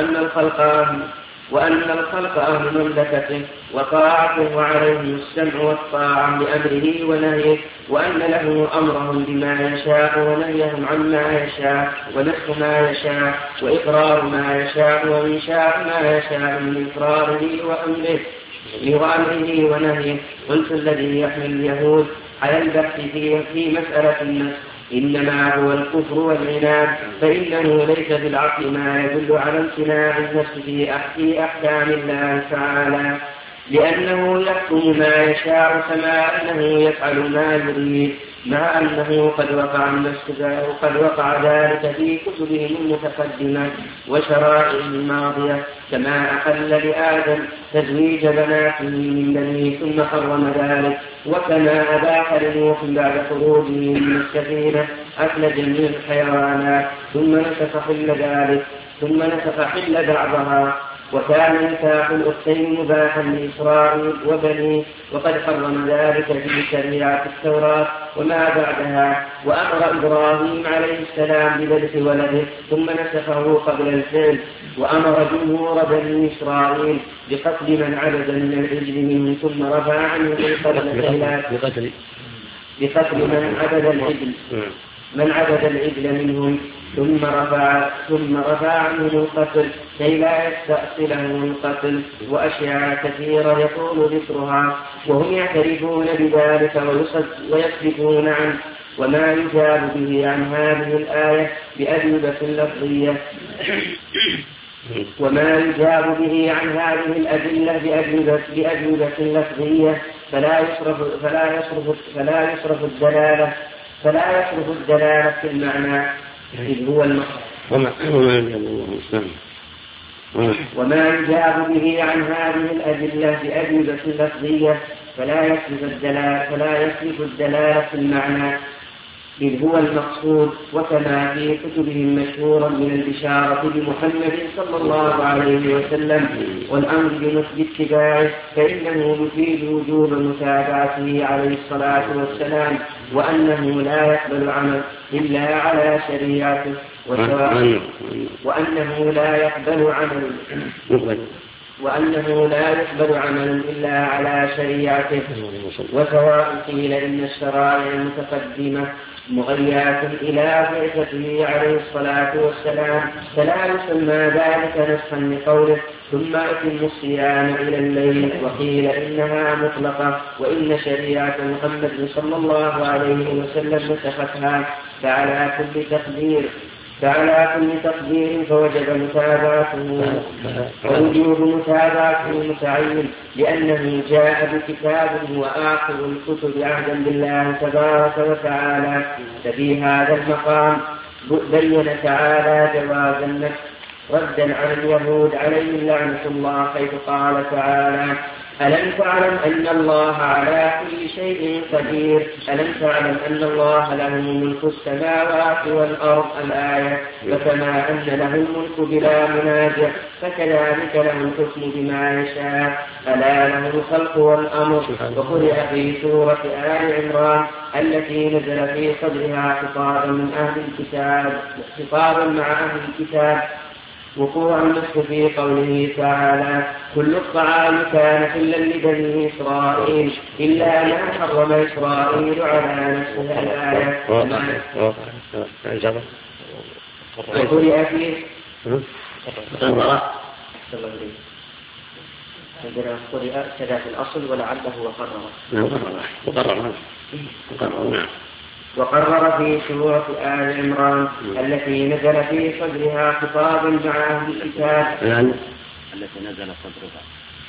وأن الخلق أهل مملكته وطاعته وعليهم السمع والطاعة لأمره ونهيه، وأن له أمرهم بما يشاء ونهيهم عما يشاء ونسخ ما يشاء وإقرار ما يشاء وإنشاء ما يشاء من إقراره وأمره ونهيه. قلت: الذي يحمل اليهود على البحث في مسألة النسخ إنما هو الكفر والعناد، فإنه ليس بالعقل ما يدل على امتناع النفس في أحكام الله تعالى، لأنه يحكم ما يشاء كما أنه يفعل ما يريد، مع أنه قد وقع ذلك في كتبهم المتقدمة وشرائعهم الماضية، كما أحل لآدم تزويج بناته من بنيه ثم حرم ذلك، وكما أباح لنوح بعد خروجه من السفينة أكل جميع الحيوانات ثم نسخ حل بعضها، وكان نكاح الأختين مباحا لإسرائيل وبنيه، وقد حرم ذلك في شريعة التوراة وما بعدها، وأمر إبراهيم عليه السلام بذبح ولده ثم نسخه قبل الفعل، وأمر جمهور بني إسرائيل بقتل من عبد من العجل منهم ثم رفع عنه بقتل من عبد العجل منهم ثم رفع عنه القتل كي لا يستأصله القتل، وأشياء كثيرة يطول ذكرها وهم يعترفون بذلك ويصدقون عنه. وما يجاب به عن هذه الآية بأجوبة لفظية فلا يصرف الدلالة في المعنى إذ هو المصدر. وما يجاب به عن هذه الأدلة بأجوبة لفظية فلا يصرف الدلالة في المعنى إذ هو المقصود، وكما في كتبهم مشهورا من البشارة بمحمد صلى الله عليه وسلم والأمر باتباعه، فإنه يفيد وجوب متابعته عليه الصلاة والسلام، وأنه لا يقبل عمل إلا على شريعته، وأنه لا يقبل عمل إلا على شريعته. وسواء قيل إن الشرائع المتقدمة مغيات إلى بعثته عليه الصلاة والسلام فلا يسمى ذلك نسخا لقوله ثم أتم الصيام إلى الليل، وقيل إنها مطلقة، وإن شريعة محمد صلى الله عليه وسلم نسختها، فعلى كل تقدير فوجب متابعته، ووجوب متابعته متعين، لأنه جاء بكتاب هو آخر الكتب عهدا بالله تبارك وتعالى. ففي هذا المقام بين تعالى جواز النسخ ردا على اليهود عليهم لعنة الله، حيث قال تعالى ألم تعلم أن الله على كل شيء قدير، ألم تعلم أن الله له ملك السماوات والأرض الآية، فكما أن له الملك بلا منازع فكذلك له الحكم بما يشاء، ألا له الخلق والأمر. وقرئ في سورة آل عمران التي نزل في صدرها خطابا مع أهل الكتاب وقوع النسخ في قوله تعالى كل الطعام كان حلا لبني إسرائيل إلا ما حرم إسرائيل على نفسه الآية. وقرئ فيه قرئ كذا في الأصل ولعله وقرر في سورة آل عمران التي نزل في صدرها خطاب مع أهل الكتاب التي نزل صدرها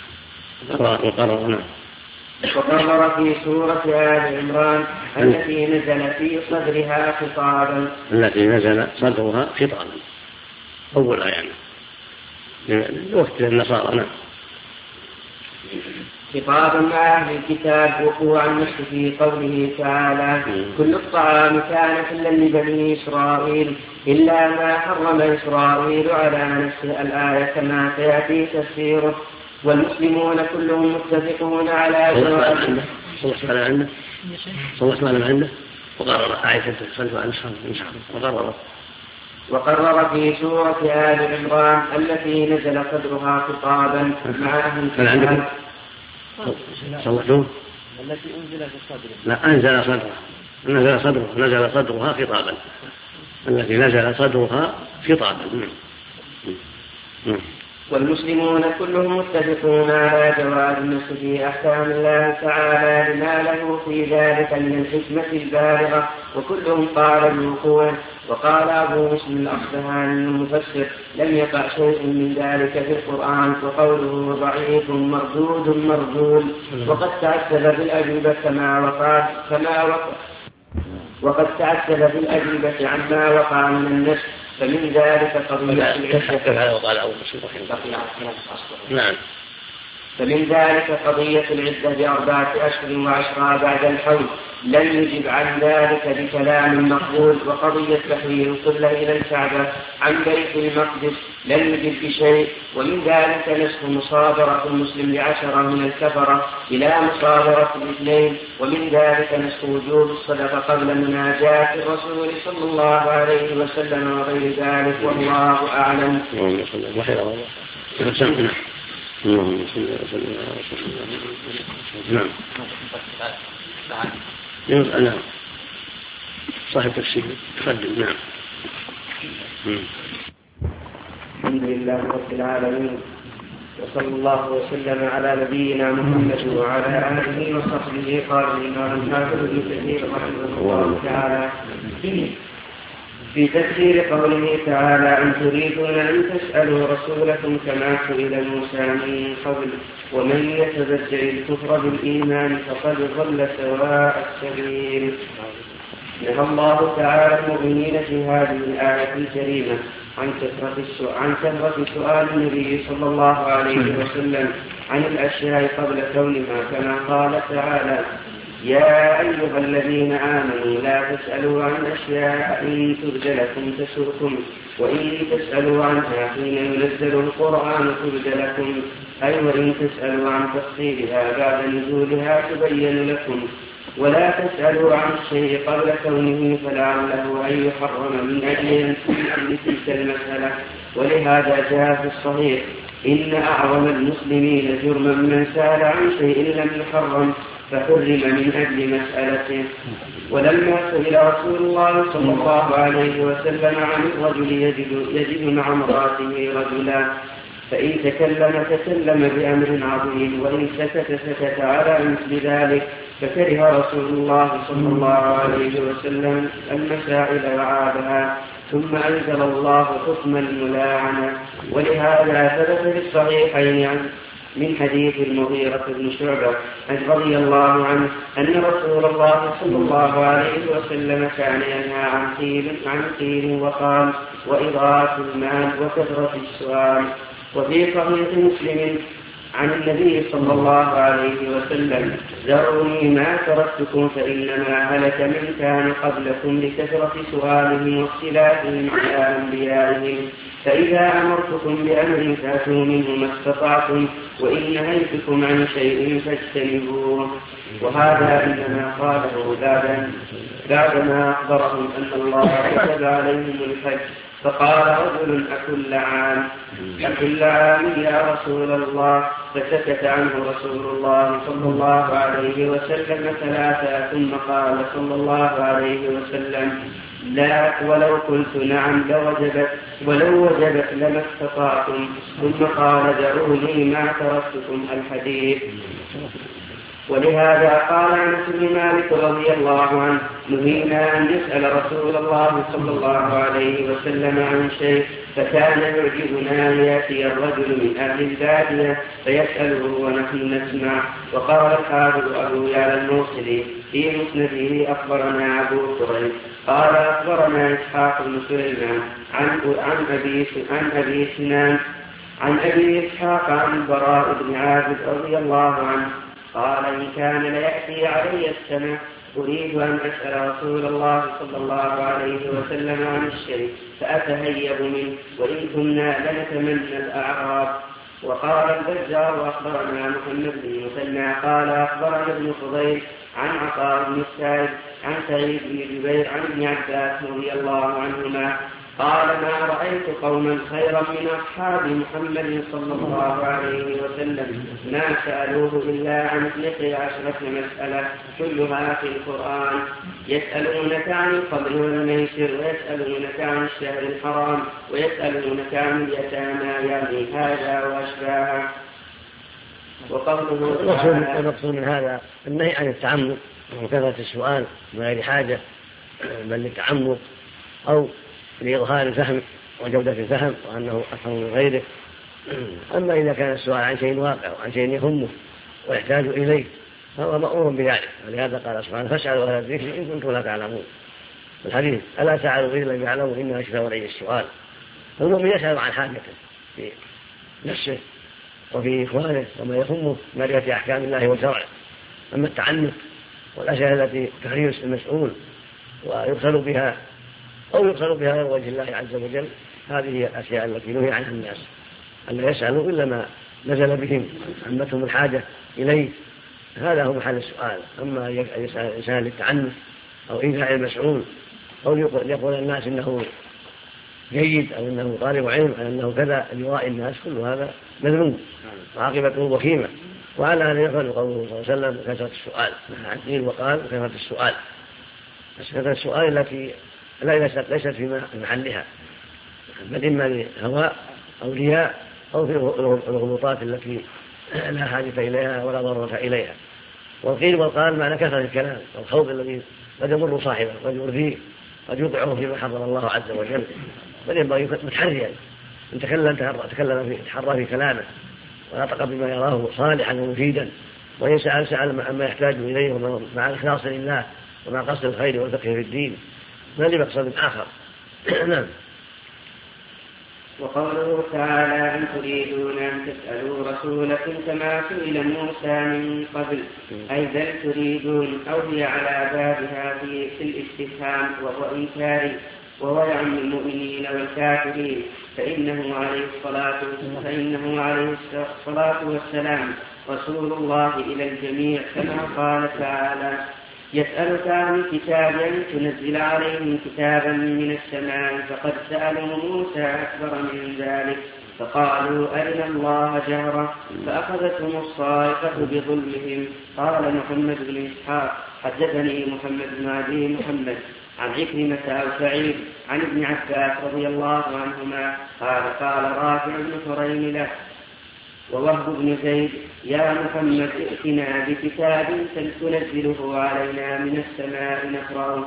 وقرر في سورة آل عمران التي نزل في صدرها خطابا أول آية وقت النصارى خطابا مع أهل الكتاب وقوع النسخ في قوله تعالى كل الطعام كان حلا لبني إسرائيل إلا ما حرم إسرائيل على نفسه الآية كما سيأتي تفسيره. والمسلمون كلهم متفقون على جواز وقرر في سورة آل عمران التي نزل صدرها خطابا مع أهل الكتاب التي أنزل في الصدر نزل صدرها خطابا التي نزل صدرها خطابا. والمسلمون كلهم متفقون على جواز النسخ في أحكام الله تعالى لما له في ذلك من الحكمة البالغة، وكلهم قال بالوقوع. وقال أبو مسلم الأصبهاني المفسر لم يقع شيء من ذلك في القرآن، وقوله ضعيف مردود. وقد تعسب بالأجوبة كما وقع وقد تعدد بالأجوبة عما وقع من النسخ، فمن ذلك قضية نعم. فمن ذلك قضية العدة ب4 أشهر و10 بعد الحول، لم يجب عن ذلك بكلام مقبول. وقضية تحويل القبلة إلى الكعبة عن بيت المقدس لم يجب بشيء. ومن ذلك نسخ مصادرة المسلم ل10 من الكفرة إلى مصادرة الاثنين. ومن ذلك نسخ وجوب الصدقة قبل مناجاة الرسول صلى الله عليه وسلم وغير ذلك، والله أعلم. نعم. نعم. صاحب تفسير تقدم. نعم. الحمد لله رب العالمين، وصلى الله وسلم على نبينا محمد وعلى آله وصحبه. قال الإمام الحافظ ابن كثير رحمه الله تعالى في تفسير قوله تعالى: أن تريدون أن تسألوا رسولكم كما سئل موسى من قبل ومن يتبدل الكفر بالإيمان فقد ضل سواء السبيل. نهى الله تعالى المؤمنين في هذه الآية الكريمة عن كثرة سؤال النبي صلى الله عليه وسلم عن الأشياء قبل كونها، كما قال تعالى: يا أيها الذين آمنوا لا تسألوا عن أشياء إن تبد لكم تسؤكم، وإن تسألوا عنها حين ينزل القرآن تبد لكم، أي وإن تسألوا عن تفصيلها بعد نزولها تبين لكم. ولا تسألوا عن الشيء قبل كونه فلعله أن يحرم من أجل تلك المسألة. ولهذا جاء في الصحيح: إن أعظم المسلمين جرما من سأل عن شيء لم يحرم فحرم من أجل مسألته. ولما سئل رسول الله صلى الله عليه وسلم عن الرجل يجد مع امرأته رجلا، فإن تكلم بأمر عظيم، وإن سكت على مثل ذلك، فكره رسول الله صلى الله عليه وسلم المسائل وعابها، ثم أنزل الله حكم الملاعنة. ولهذا ثبت في الصحيحين من حديث المغيرة بن شعبة رضي الله عنه أن رسول الله صلى الله عليه وسلم كان ينهى عن قيل وقال وإضاعة المال وكثرة السؤال. وفي صحيح مسلم عن النبي صلى الله عليه وسلم: ذروني ما تركتكم فإنما هلك من كان قبلكم لكثرة سؤالهم واختلافهم على أنبيائهم، فإذا أمرتكم بأمر فأتوا منه ما استطعتم، وإن نهيتكم عن شيء فاجتنبوه. وهذا إنما قاله بعدما أخبرهم أن الله كتب عليهم الحج، فقال رجل: أكل عام يا رسول الله؟ فسكت عنه رسول الله صلى الله عليه وسلم 3، ثم قال صلى الله عليه وسلم: لا، ولو قلت نعم ولو وجبت لما استطعتم. ثم قال: دعوني ما تركتكم الحديث. ولهذا قال انس بن مالك رضي الله عنه: نهينا ان نسال رسول الله صلى الله عليه وسلم عن شيء، فكان يعجبنا ان ياتي الرجل من اهل الباديه فيساله ونحن نسمع. وقال الحافظ ابو يعلى الموصلي في مسنده: اخبرنا ابو كريب قال اخبرنا اسحاق بن سليمان عن ابي اسحاق عن البراء بن عازب رضي الله عنه قال: إن كان ليأتي علي السنة أريد أن أسأل رسول الله صلى الله عليه وسلم عن الشيء فأتهيب منه، وإن كنا لنتمنى الأعراب. وقال البزار: أخبرنا محمد بن مثنى قال أخبرنا ابن فضيل عن عطاء بن السائب عن سعيد بن جبير عن ابن عباس رضي الله عنهما قال: ما رأيت قوما خيرا من أصحاب محمد صلى الله عليه وسلم ما سألوه إلا عن 12 مسألة كلها في القرآن. يسألونك عن الخمر والميسر، ويسألونك عن الشهر الحرام، ويسألونك عن اليتامى، يعني هذا وأشباهه. وقوله المقصود من هذا النهي عن التعمق وكثرة السؤال بغير حاجة، بل للتعمق أو لإظهار الفهم وجودة الفهم وأنه أفهم من غيره. أما إذا كان السؤال عن شيء واقع وعن شيء يهمه ويحتاج إليه فهو مأمور بذلك. ولهذا قال سبحانه: فاسألوا أهل الذكر إن كنتم لا تعلمون. الحديث ألا سألوا إذ لم يعلموا إنما يشفى ولي السؤال. المؤمن يسأل عن حاجته في نفسه وفي إخوانه وما يهمه معرفة أحكام الله وشرعه. أما التعنت والأسئلة التي تحريص المسؤول ويبخل بها أو يبخل بها غير وجه الله عز وجل، هذه هي الأشياء التي نهي عنها الناس، أن يسألوا إلا ما نزل بهم عمتهم الحاجة إليه، هذا هو محل السؤال. أما يسأل الإنسان للتعنت أو إيذاء المسؤول أو يقول الناس إنه جيد أو إنه طالب علم أو إنه كذا ليرائي الناس، كل هذا مذموم وعاقبته وخيمة. وعلى هذا يفعل قوله صلى الله عليه وسلم كثرة السؤال، قيل وقال كثرة السؤال، بس كثرة السؤال التي ليست في محلها، بل إما لهواء أو رياء أو في الغلطات التي لا حاجة إليها ولا ضرورة إليها. والقيل والقال معنى كثرة الكلام والخوض الذي قد يضر صاحبه قد يؤذيه قد يوقعه فيما حرم الله عز وجل، بل ينبغي متحريا إن تكلم تحرى في كلامه ونطق بما يراه صالحا ومفيدا، وإن سأل عما يحتاج إليه مع الإخلاص لله ومع قصد الخير والفقه في الدين ما لمقصد آخر. نعم. وقوله تعالى أن تريدون أن تسألوا رسولكم كما سئل موسى من قبل، أي بل تريدون، أو هي على بابها في الاستفهام وهو إنكاري، وهو يعم المؤمنين والكافرين، فإنه عليه الصلاة والسلام رسول الله إلى الجميع، كما قال تعالى يسألك عن الكتاب أن تنزل عليهم كتابا من السماء، فقد سألوا موسى أكبر من ذلك فقالوا أرنا الله جهرة فأخذتهم الصاعقة بظلمهم. قال محمد بن إسحاق حدثني محمد بن عدي محمد عن عكرمة أو سعيد عن ابن عباس رضي الله عنهما قال رافع بن حريم له ووهب بن زيد يا محمد ائتنا بكتاب تنزله علينا من السماء نقرأه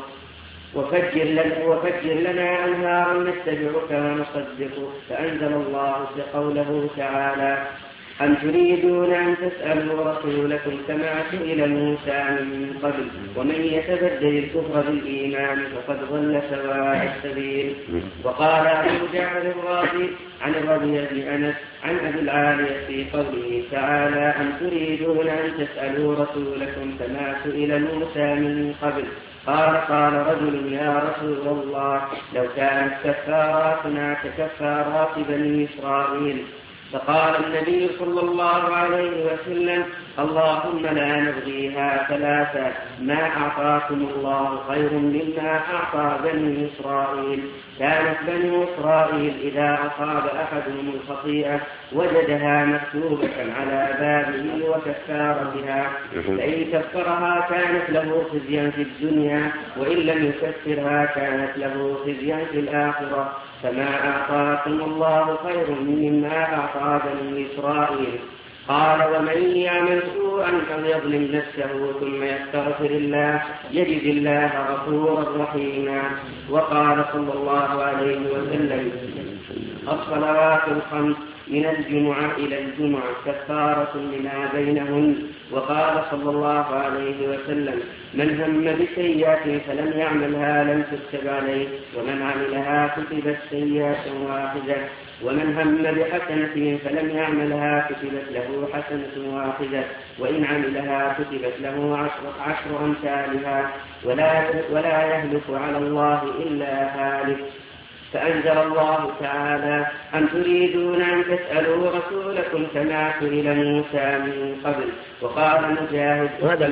وفجر لنا أنهارا نتبعك ونصدقك. فأنزل الله قوله تعالى أم تريدون أن تسألوا رسولكم كما سئل موسى من قبل ومن يتبدل الكفر بالإيمان فقد ضل سواء السبيل. وقال أبو جعفر الرازي عن الربيع بن أنس عن أبي العالية في قوله تعالى أم تريدون أن تسألوا رسولكم كما سئل موسى من قبل قال رجل يا رسول الله لو كانت كفاراتنا ككفارات بني إسرائيل. فقال النبي صلى الله عليه وسلم اللهم لا نبغيها ثلاثة ما أعطاكم الله خير مما أعطى بني إسرائيل. كانت بني إسرائيل إذا أصاب أحدهم الخطيئة وجدها مكتوبة على بابه وكفارتها، فإن كفرها كانت له خزيا في الدنيا وإن لم يكفرها كانت له خزيا في الآخرة. فما أعطاكم الله خير مما أعطى بني إسرائيل. قال ومن يعمل سوءا أو يظلم نفسه ثم يستغفر الله يجد الله غفورا رحيما. وقال صلى الله عليه وسلم الصلوات الخمس من الجمعة إلى الجمعة كفارة لما بينهن. وقال صلى الله عليه وسلم من هم بسيئة فلم يعملها لم تكتب عليه ومن عملها كتبت سيئة واحدة ومن هم بحسنة فلم يعملها كتبت له حسنة واحدة وإن عملها كتبت له عشر أمثالها ولا يهلك على الله إلا هالك. فأنزل الله تعالى أم تريدون أن تسألوا رسولكم كما سئل موسى من قبل. وقال مجاهد وهذا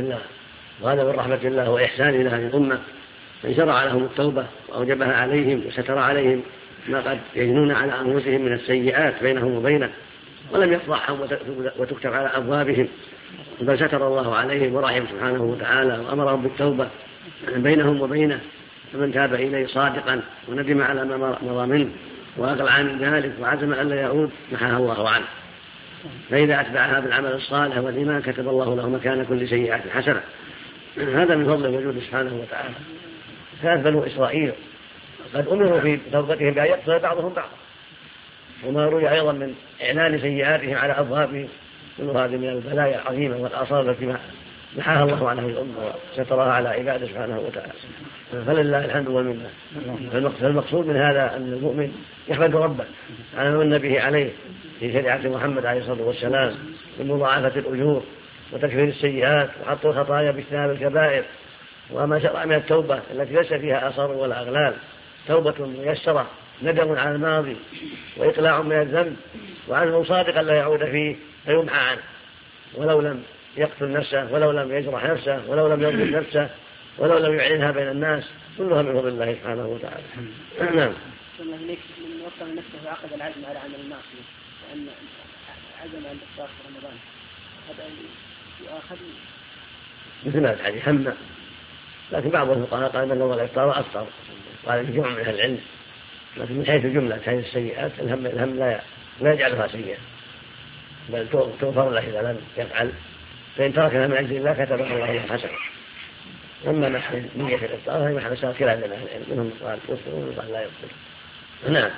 من رحمة الله وإحسان إلى هذه الأمة أن شرع لهم التوبة وأوجبها عليهم وستر عليهم ما قد يجنون على أنفسهم من السيئات بينهم وبينه ولم يفضحهم وتكتب على أبوابهم، بل ستر الله عليهم ورحم سبحانه وتعالى وأمرهم بالتوبة بينهم وبينه. فمن تاب إليه صادقا وندم على ما مضى منه وأقلع عن ذلك وعزم ألا يعود محاها الله عنه. فإذا أتبعها بالعمل الصالح والإيمان كتب الله له مكان كل سيئات حسنة. هذا من فضل وجود سبحانه وتعالى. كانت بنو إسرائيل قد أمروا في توبتهم بأن يقتل بعضهم بعضا، وما روي أيضا من إعلان سيئاتهم على أبوابهم كل هذه من البلايا العظيمة والآثار التي محاها الله عنه الأمة وسترها على عباده سبحانه وتعالى، فلله الحمد والمنة. فالمقصود من هذا أن المؤمن يحمد ربه على ما من به عليه في شريعة محمد عليه الصلاة والسلام من مضاعفة الأجور وتكفير السيئات وحط الخطايا باجتناب الكبائر، وما شرع من التوبة التي ليس فيها أثر ولا أغلال، توبة ميسرة، ندم على الماضي وإقلاع من الذنب وعزم صادقا لا يعود فيه فيمحى عنه، ولو لم يقتل نفسه ولو لم يجرح نفسه ولو لم يظلم نفسه ولو لم يعلنها بين الناس، كلها من فضل الله سبحانه وتعالى. نعم. من وصل نفسه وعقد العزم على عمل المعصية وأن عزم على الإفطار في رمضان هذا يؤاخذ مثل هذا الحديث هم، لكن بعض الفقهاء قال أن الإفطار وأفطر، قال في جمع من أهل العلم، لكن من حيث الجملة من حيث السيئات الهم لا يجعلها سيئة، بل تغفر له إذا لم يفعل، فإن تركها من أجل الله كتب الله له حسنة. أما محل نية الإفطار هي محل شاكر عند أهل العلم، منهم قال يفطر ومنهم قال لا يفطر. نعم.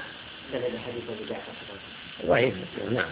ضعيف. نعم.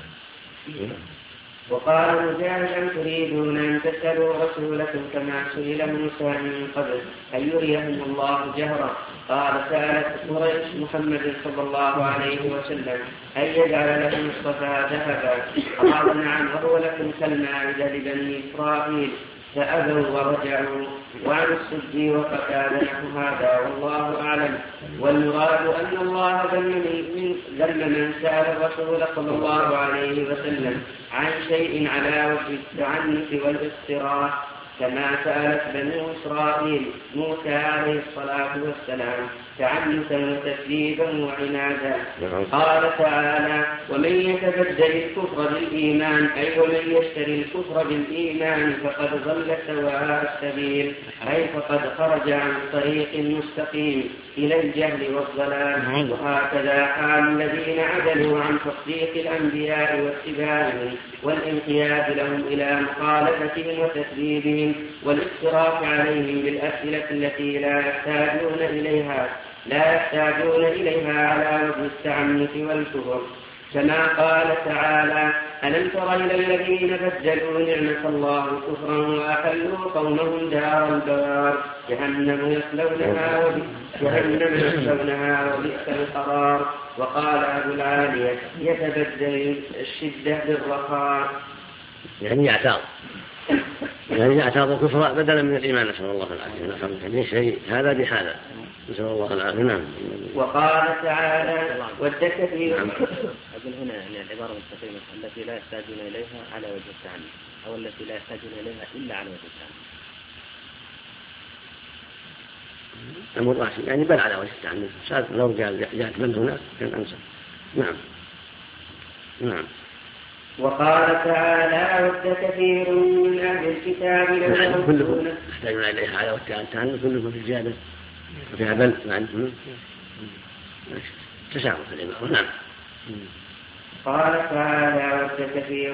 وقال مجاهد تريدون أن تسألوا رسولكم كما سئل موسى من قبل أن يريهم الله جهرا؟ قال سألت قريش محمد صلى الله عليه وسلم أن يجعل لهم الصفا ذهبا، قال نعم وهو لكم كالمائدة لبني إسرائيل، فأبوا ورجعوا. وعن السدي وقتادة نحو هذا والله أعلم. والمراد أن الله ذم من سأل الرسول صلى الله عليه وسلم عن شيء على وجه التعنت والاقتراح، كما سألت بنو إسرائيل موسى عليه الصلاة والسلام تعنتا وتكذيبا وعنادا. قال تعالى ومن يتبدل الكفر بالإيمان أي ومن يشتري الكفر بالإيمان فقد ضل سواء السبيل، أي فقد خرج عن طريق مستقيم إلى الجهل والضلال. وهكذا حال الذين عدلوا عن تصديق الأنبياء واتباعهم والانقياد لهم إلى مخالفتهم وتكذيبهم والافتراء عليهم بالأسئلة التي لا يحتاجون إليها على وجه التعنت والكفر، كما قال تعالى ألم تر إلى الذين بدلوا نعمة الله كفرا وأحلوا قومهم دار البوار جهنم يصلونها وبئس القرار. وقال أبو العالية يتبدل الشدة بالرخاء، يعني يعتاض الكفر بدلا من الإيمان، نسأل الله العافية. يعني شيء هذا بهذا، نسأل الله العافية. نعم. وقال تعالى ود كثير. أقول هنا يعني العبارة المستقيمة التي لا يحتاجون إليها على وجه التعنت، أو التي لا يحتاجون إليها إلا على وجه التعنت. يعني بل على وجه التعنت، لو جاءت من هنا كان أنسى. نعم. نعم. وقال تعالى ود كثير من أهل الكتاب لو كلهم يحتاجون إليها على وجه التعنت، كلهم في الزيادة وفيها بل معنى تسامح الإمام. نعم. قال تعالى ود كثير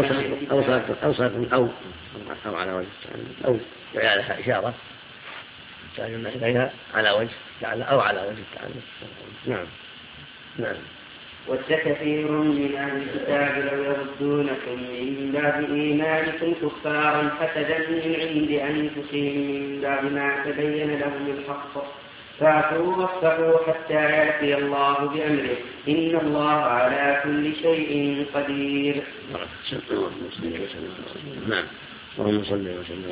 أو على وجه التعنت، أو جعلها إشارة يحتاجون إليها على وجه أو على وجه التعنت. نعم. نعم. ود كثير من أهل الكتاب لو يردونكم من بعد إيمانكم كفارا حسدا من عند أنفسهم من بعد ما تبين لهم الحق، فاعفوا واصفحوا حتى يأتي الله بأمره إن الله على كل شيء قدير. نعم. اللهم صل وسلم.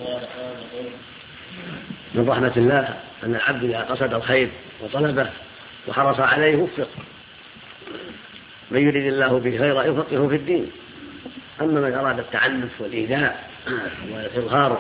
من رحمة الله أن العبد إذا قصد الخير وطلبه وحرص عليه وفق، من يريد الله به خيرا يفقهه في الدين. أما من أراد التعنف والإيذاء والإظهار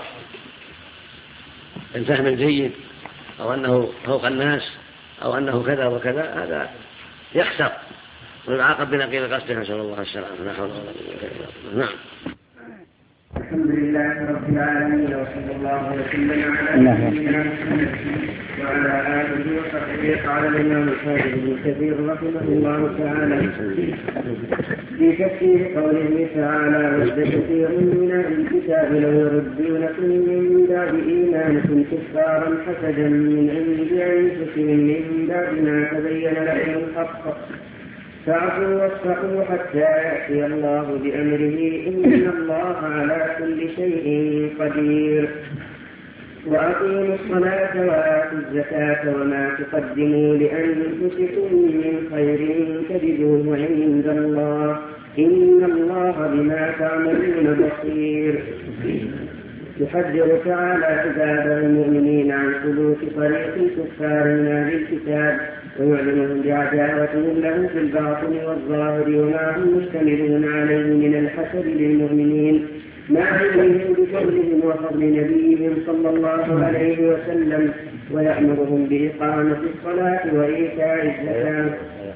الفهم الجيد أو أنه فوق الناس أو أنه كذا وكذا، هذا يخسر ويعاقب بنقيض قصده، نسأل الله السلامة. لا حول ولا قوة إلا بالله. نعم. الحمد لله رب العالمين وصلى الله وسلم على نبينا محمد وعلى آله وصحبه. قال الإمام الحافظ ابن كثير رحمه الله تعالى في تفسير قوله تعالى ود كثير من أهل الكتاب لو يردونكم من بعد إيمانكم كفارا حسدا من عند أنفسهم من بعد ما تبين لهم الحق، فاعفوا واصفحوا حتى يأتي الله بأمره إن الله على كل شيء قدير. وأقيموا الصلاة وآتوا الزكاة وما تقدموا لأنفسكم من خير تجدوه عند الله إن الله بما تعملون بصير. يحذر تعالى عباده المؤمنين عن سلوك طريق الكفار من أهل الكتاب ويعلمهم بعداوتهم له في الباطن والظاهر وما هم مشتملون عليه من الحسد للمؤمنين مع علمهم بفضلهم وفضل نبيهم صلى الله عليه وسلم ويأمرهم بإقامة الصلاة وإيتاء الزكاة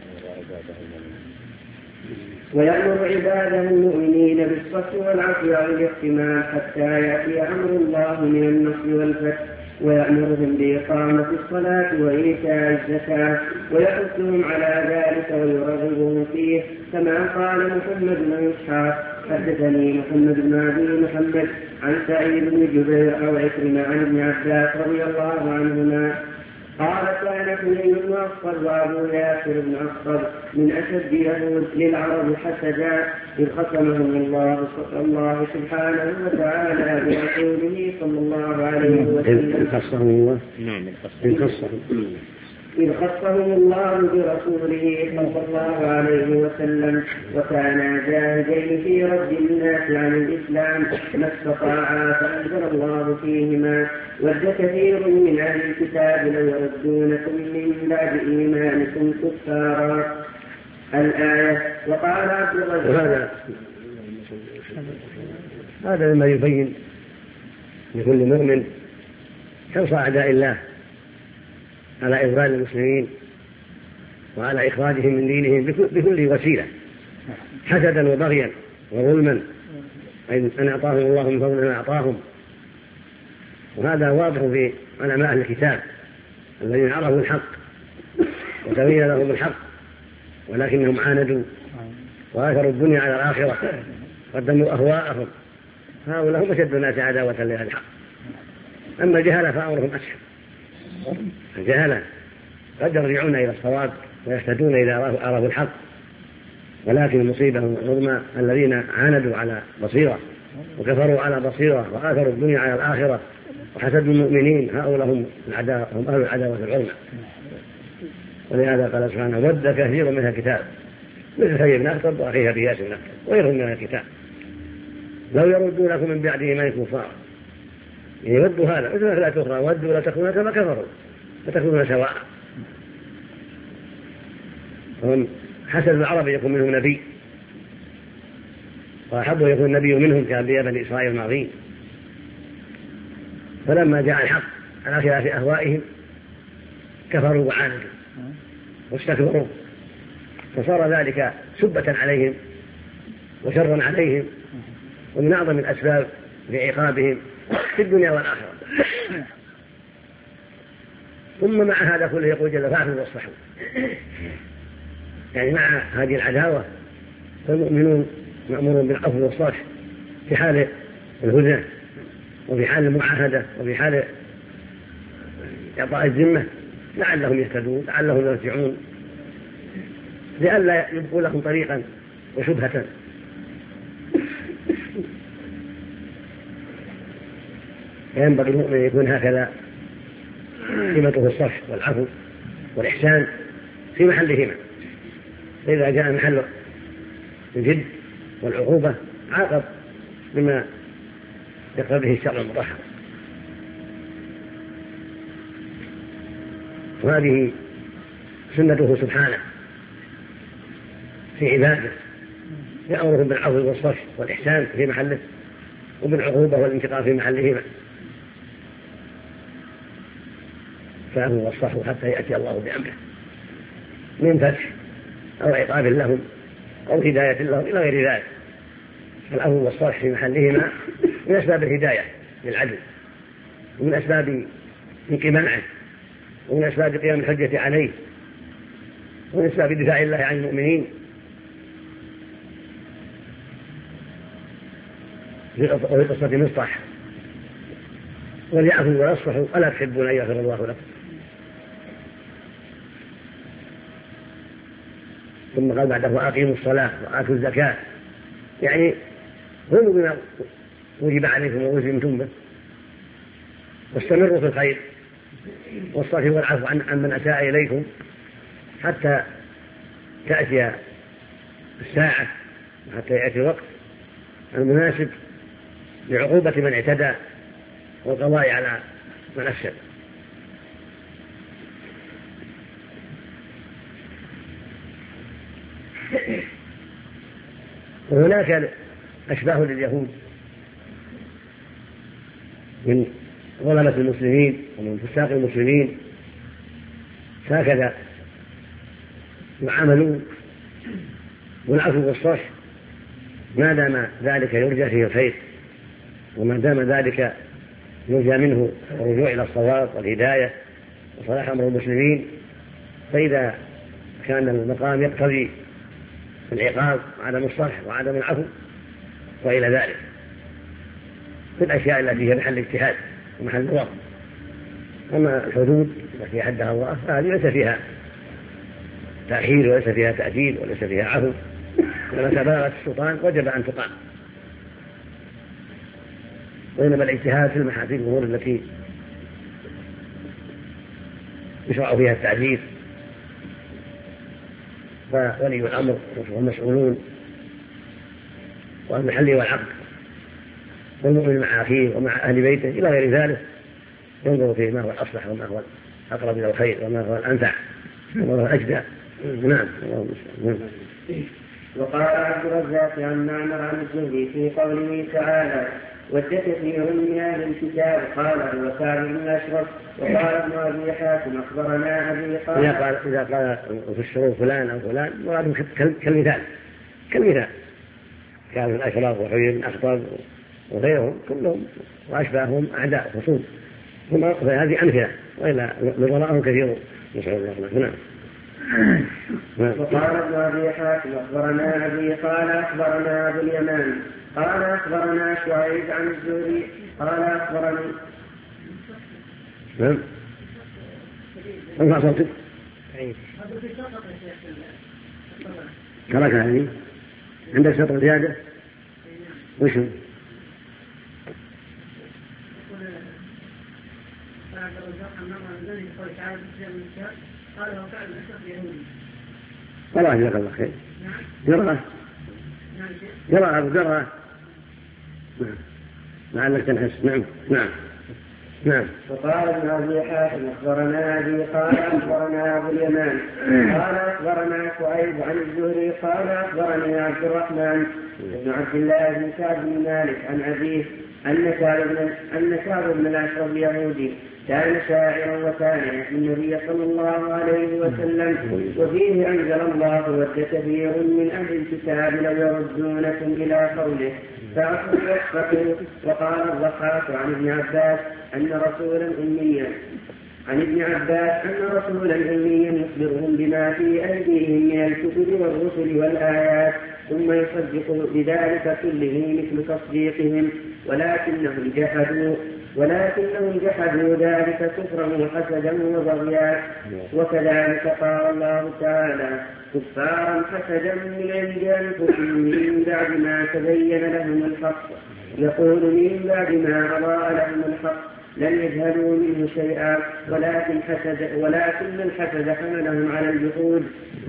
ويأمر عباده المؤمنين بالصف والعفو والاحتمال حتى يأتي أمر الله من النصر والفتح ويأمرهم بإقامة الصلاة وإيتاء الزكاة ويحثهم على ذلك ويرغبهم فيه كما قال محمد بن إسحاق حدثني محمد بن أبي محمد عن سعيد بن جبير أو عكرمة عن ابن عباس رضي الله عنهما قال كان حنين بن أخطب وأبو ياسر بن أخطب من أشد يهود للعرب حسدا إذ خصمهم الله سبحانه وتعالى برسوله صلى الله عليه وسلم إذ خصهم الله برسوله صلى الله عليه وسلم وكانا جاهدين في رد الناس عن الإسلام ما استطاعا فأنزل الله فيهما ود كثير من أهل الكتاب لو يردونكم من بعد إيمانكم كفارا الآية. وقال عبد الرزاق هذا مما يبين لكل مؤمن حرص أعداء الله على إضلال المسلمين وعلى إخراجهم من دينهم بكل وسيلة حسدا وبغيا وظلما أن أعطاهم الله من فضل ما أعطاهم. وهذا واضح في علماء أهل الكتاب الذين عرفوا الحق وتبين لهم الحق ولكنهم عاندوا وآثروا الدنيا على الآخرة قدموا أهواءهم. هؤلاء هم أشد الناس عداوة لأهل الحق. أما الجهلة فأمرهم أسهل. الجهلة قد يرجعون إلى الصواب ويهتدون إذا عرفوا الحق ولكن المصيبة العظمى الذين عاندوا على بصيرة وكفروا على بصيرة وآثروا الدنيا على الآخرة وحسدوا المؤمنين هؤلاء هم أهل العداوة العظمى. ولهذا قال سبحانه ود كثير من الكتاب مثل سعيد بن أخطب وأخيه أبي ياسر بن أخطب وغيرهم من الكتاب لو يردونكم من بعد إيمانكم كفارا يودوا هذا مثل لا تخرى ودوا لا تكونوا كما كفروا فتكونون سواء. وهم حسد العرب يكون منهم نبي وأحبوا يكون النبي منهم كأنبياء بني إسرائيل الماضين فلما جاء الحق على خلاف أهوائهم كفروا وعاندوا واستكبروا فصار ذلك سبة عليهم وشرا عليهم ومن أعظم الأسباب لعقابهم في الدنيا والآخرة. ثم مع هذا كله يقول جل فاعفوا واصفحوا يعني مع هذه العداوة فالمؤمنون مأمورون بالعفو والصفح في حال الهدى وفي حال المعاهدة وفي حال إعطاء الذمة لعلهم يهتدون لعلهم يرجعون لئلا يبقوا لهم طريقا وشبهة. ينبغي المؤمن يكون هكذا قيمته الصفح والعفو والإحسان في محلهما فإذا جاء محل الجد والعقوبة عاقب بما يقرأ به الشرع المطهر. وهذه سنته سبحانه في عباده يأمرهم بالعفو والصفح والإحسان في محله وبالعقوبة والانتقام في محلهما فاعفوا واصفحوا حتى يأتي الله بأمره من فتح أو عقاب لهم أو هداية لهم إلى غير ذلك. العفو والصفح في محلهما من أسباب الهداية للعدل ومن أسباب انقماعه ومن أسباب قيام الحجة عليه ومن أسباب دفاع الله عن المؤمنين. في قصة مصطح وليعفوا ويصفحوا ألا تحبون أن يغفر الله لكم. ثم قال بعده وأقيموا الصلاة وآتوا الزكاة، يعني قوموا بما وجب عليكم ووزمتم به، واستمروا في الخير والصفح والعفو عن من أساء إليكم حتى تأتي الساعة وحتى يأتي الوقت المناسب لعقوبة من اعتدى والقضاء على من أفسد. وهناك أشباه لليهود من ظلمة المسلمين ومن فساق المسلمين، هكذا يعاملون والعفو والصفح ما دام ذلك يرجى فيه الخير، وما دام ذلك يرجى منه الرجوع إلى الصواب والهداية وصلاح أمر المسلمين. فإذا كان المقام يقتضي العقاب وعدم الصفح وعدم العفو وإلى ذلك في الأشياء التي هي محل اجتهاد ومحل نظر. أما الحدود التي حدها الله فهذه ليس فيها تأخير وليس فيها تأجيل وليس فيها عفو، ولما بلغت السلطان وجب أن تقام. وإنما الاجتهاد في الأمور التي يشرع فيها التعزير، فولي الأمر والمسؤولون والمحل والعقد والمؤمن مع أخيه ومع أهل بيته إلى غير ذلك ينظر فيه ما هو الأصلح وما هو الأقرب إلى الخير وما هو الأنفع وما هو الأجدى. نعم. وقال عبد الرزاق عن معمر عن الزهري في قوله تعالى ود كثير من أهل الكتاب قال هو كعب بن الأشرف. وقال ابن أبي حاتم أخبرنا أبي قال إذا قال في الشروط فلان أو فلان مراد كالمثال كعب بن الأشرف وحيي بن أخطب وغيرهم كلهم وأشباههم أعداء خصوم، فهذه أمثلة وإلا نظراءهم كثير نسأل الله. وقال ابن أبي حاتم أخبرنا أبي قال أخبرنا أبو اليمان قال أخبرنا شعيب عن الزهري قال أخبرني ارفع صوتك ترك هذه عندك سطر زيادة وشو والله جزاك الله خير. جرى لعلك تنحس. نعم. وقال ابن أبي حاتم أخبرنا أبي قال أخبرنا أبو اليمان قال أخبرنا شعيب عن الزهري قال أخبرني عبد الرحمن بن عبد الله بن كعب بن مالك عن أبيه أن كعب بن الأشرف اليهودي كان شاعرا وكان يحمي النبي صلى الله عليه وسلم وفيه أنزل الله ود كثير من أهل الكتاب لو يردونكم إلى قوله فأصبحوا. وقال الضحاك عن ابن عباس أن رسولا أميا يخبرهم بما في أيديهم من الكتب والرسل والآيات ثم يصدق بذلك كله مثل تصديقهم ولكنهم جحدوا ذلك كفرا وحسدا وبغيا. وكذلك قال الله تعالى كفارا حسدا من عند أنفسهم من بعد ما تبين لهم الحق يقول من بعد ما أضاء لهم الحق لم يجهلوا منه شيئا ولكن الحسد حملهم على الجحود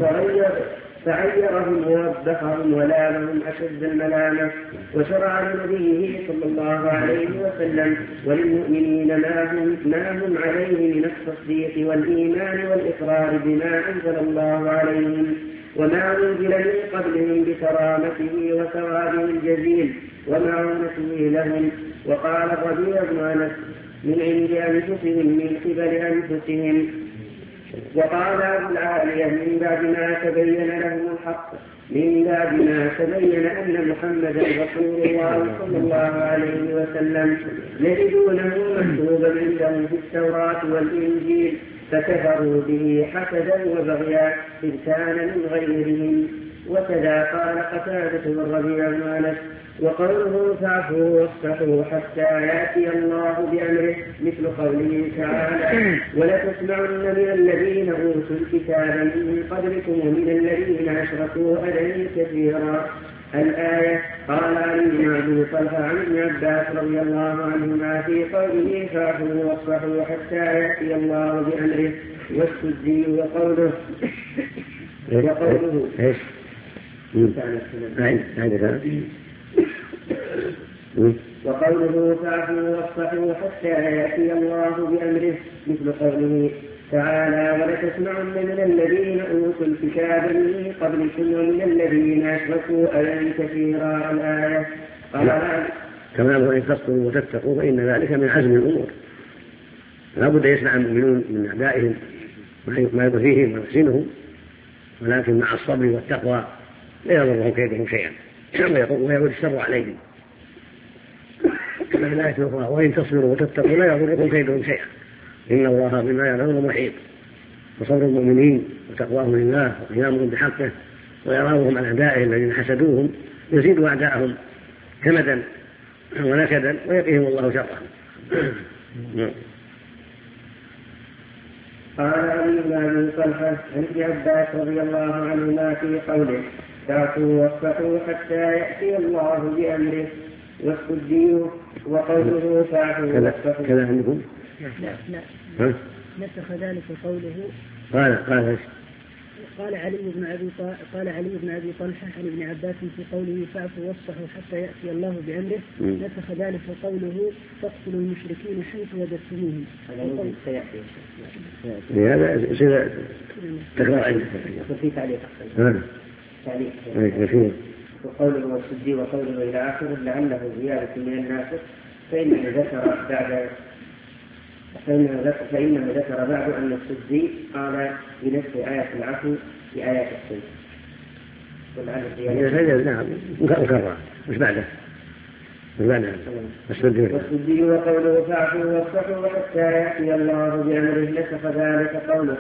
فعيرهم ووبخهم ولامهم أشد الملامة. وشرع لنبيه صلى الله عليه وسلم وللمؤمنين ما هم عليه من التصديق والإيمان والإقرار بما أنزل الله عليهم وما أنزل من قبلهم بكرامته وثوابه الجزيل ومعونته لهم. وقال الربيع بن أنس من عند أنفسهم من قبل أنفسهم. وقال أبو العالية من بعد ما تبين لهم الحق من بعد ما تبين أن محمدا رسول الله صلى الله عليه وسلم يجدونه مكتوبا عندهم في التوراة والإنجيل فكفروا به حسدا وبغيا إذ كان من غيرهم. وكذا قال قتادة والربيع بن أنس. وقوله فاعفوا واصفحوا حتى يأتي الله بأمره مثل قوله تعالى ولتسمعن من الذين أوتوا الكتاب من قبلكم ومن الذين أشركوا أذى كثيرا. الآية. قال علي بن أبي طلحة عن ابن عباس رضي الله عنهما في قوله فاعفوا واصفحوا حتى يأتي الله بأمره. والسدي وقوله وقوله فاعفوا واصفحوا حتى يأتي الله بأمره مثل قوله تعالى ولتسمعن من الذين أوتوا الكتاب من قبلكم ومن الذين أشركوا أذى كثيرا. الآية. كما أمر إن تصبروا وتتقوا فإن ذلك من عزم الأمور. لا بد يسمع المؤمنون من أعدائهم ما يضفيهم ويحسنهم، ولكن مع الصبر والتقوى لا يضرهم كيدهم شيئا ويعود الشر عليهم. كما في الآية الأخرى وإن تصبروا وتتقوا لا يضركم كيدهم شيئا إن الله بما يعملون محيط. وصبر المؤمنين وتقواهم لله وقيامهم بحقه وإعراضهم عن أعدائهم الذين حسدوهم يزيد أعداءهم كمدا ونكدا ويقيهم الله شرهم. قال علي بن أبي طلحة عن ابن عباس رضي الله عنهما في قوله فاعفوا واصفحوا حتى يأتي الله بأمره. والسدي وقوله فاعفوا واصفحوا. كذا عندكم؟ لا نسخ ذلك قوله. قال علي بن أبي طلحة عن ابن عباس في قوله فاعفوا واصفحوا حتى يأتي الله بأمره. نسخ ذلك قوله تقتلوا المشركين حيث وجدتموهم. هذا سيدة تكرار عندك في تعليق. وقوله والسدي وقوله إلى آخره لعله زيادة من الناسخ فإنه ذكر بعد أن السدي قال بنفس آية العفو في آيات السلم. نعم مكرر مش بعده. والسدي وقوله فاعفوا واصفحوا حتى يأتي الله بأمره نسخ ذلك قوله.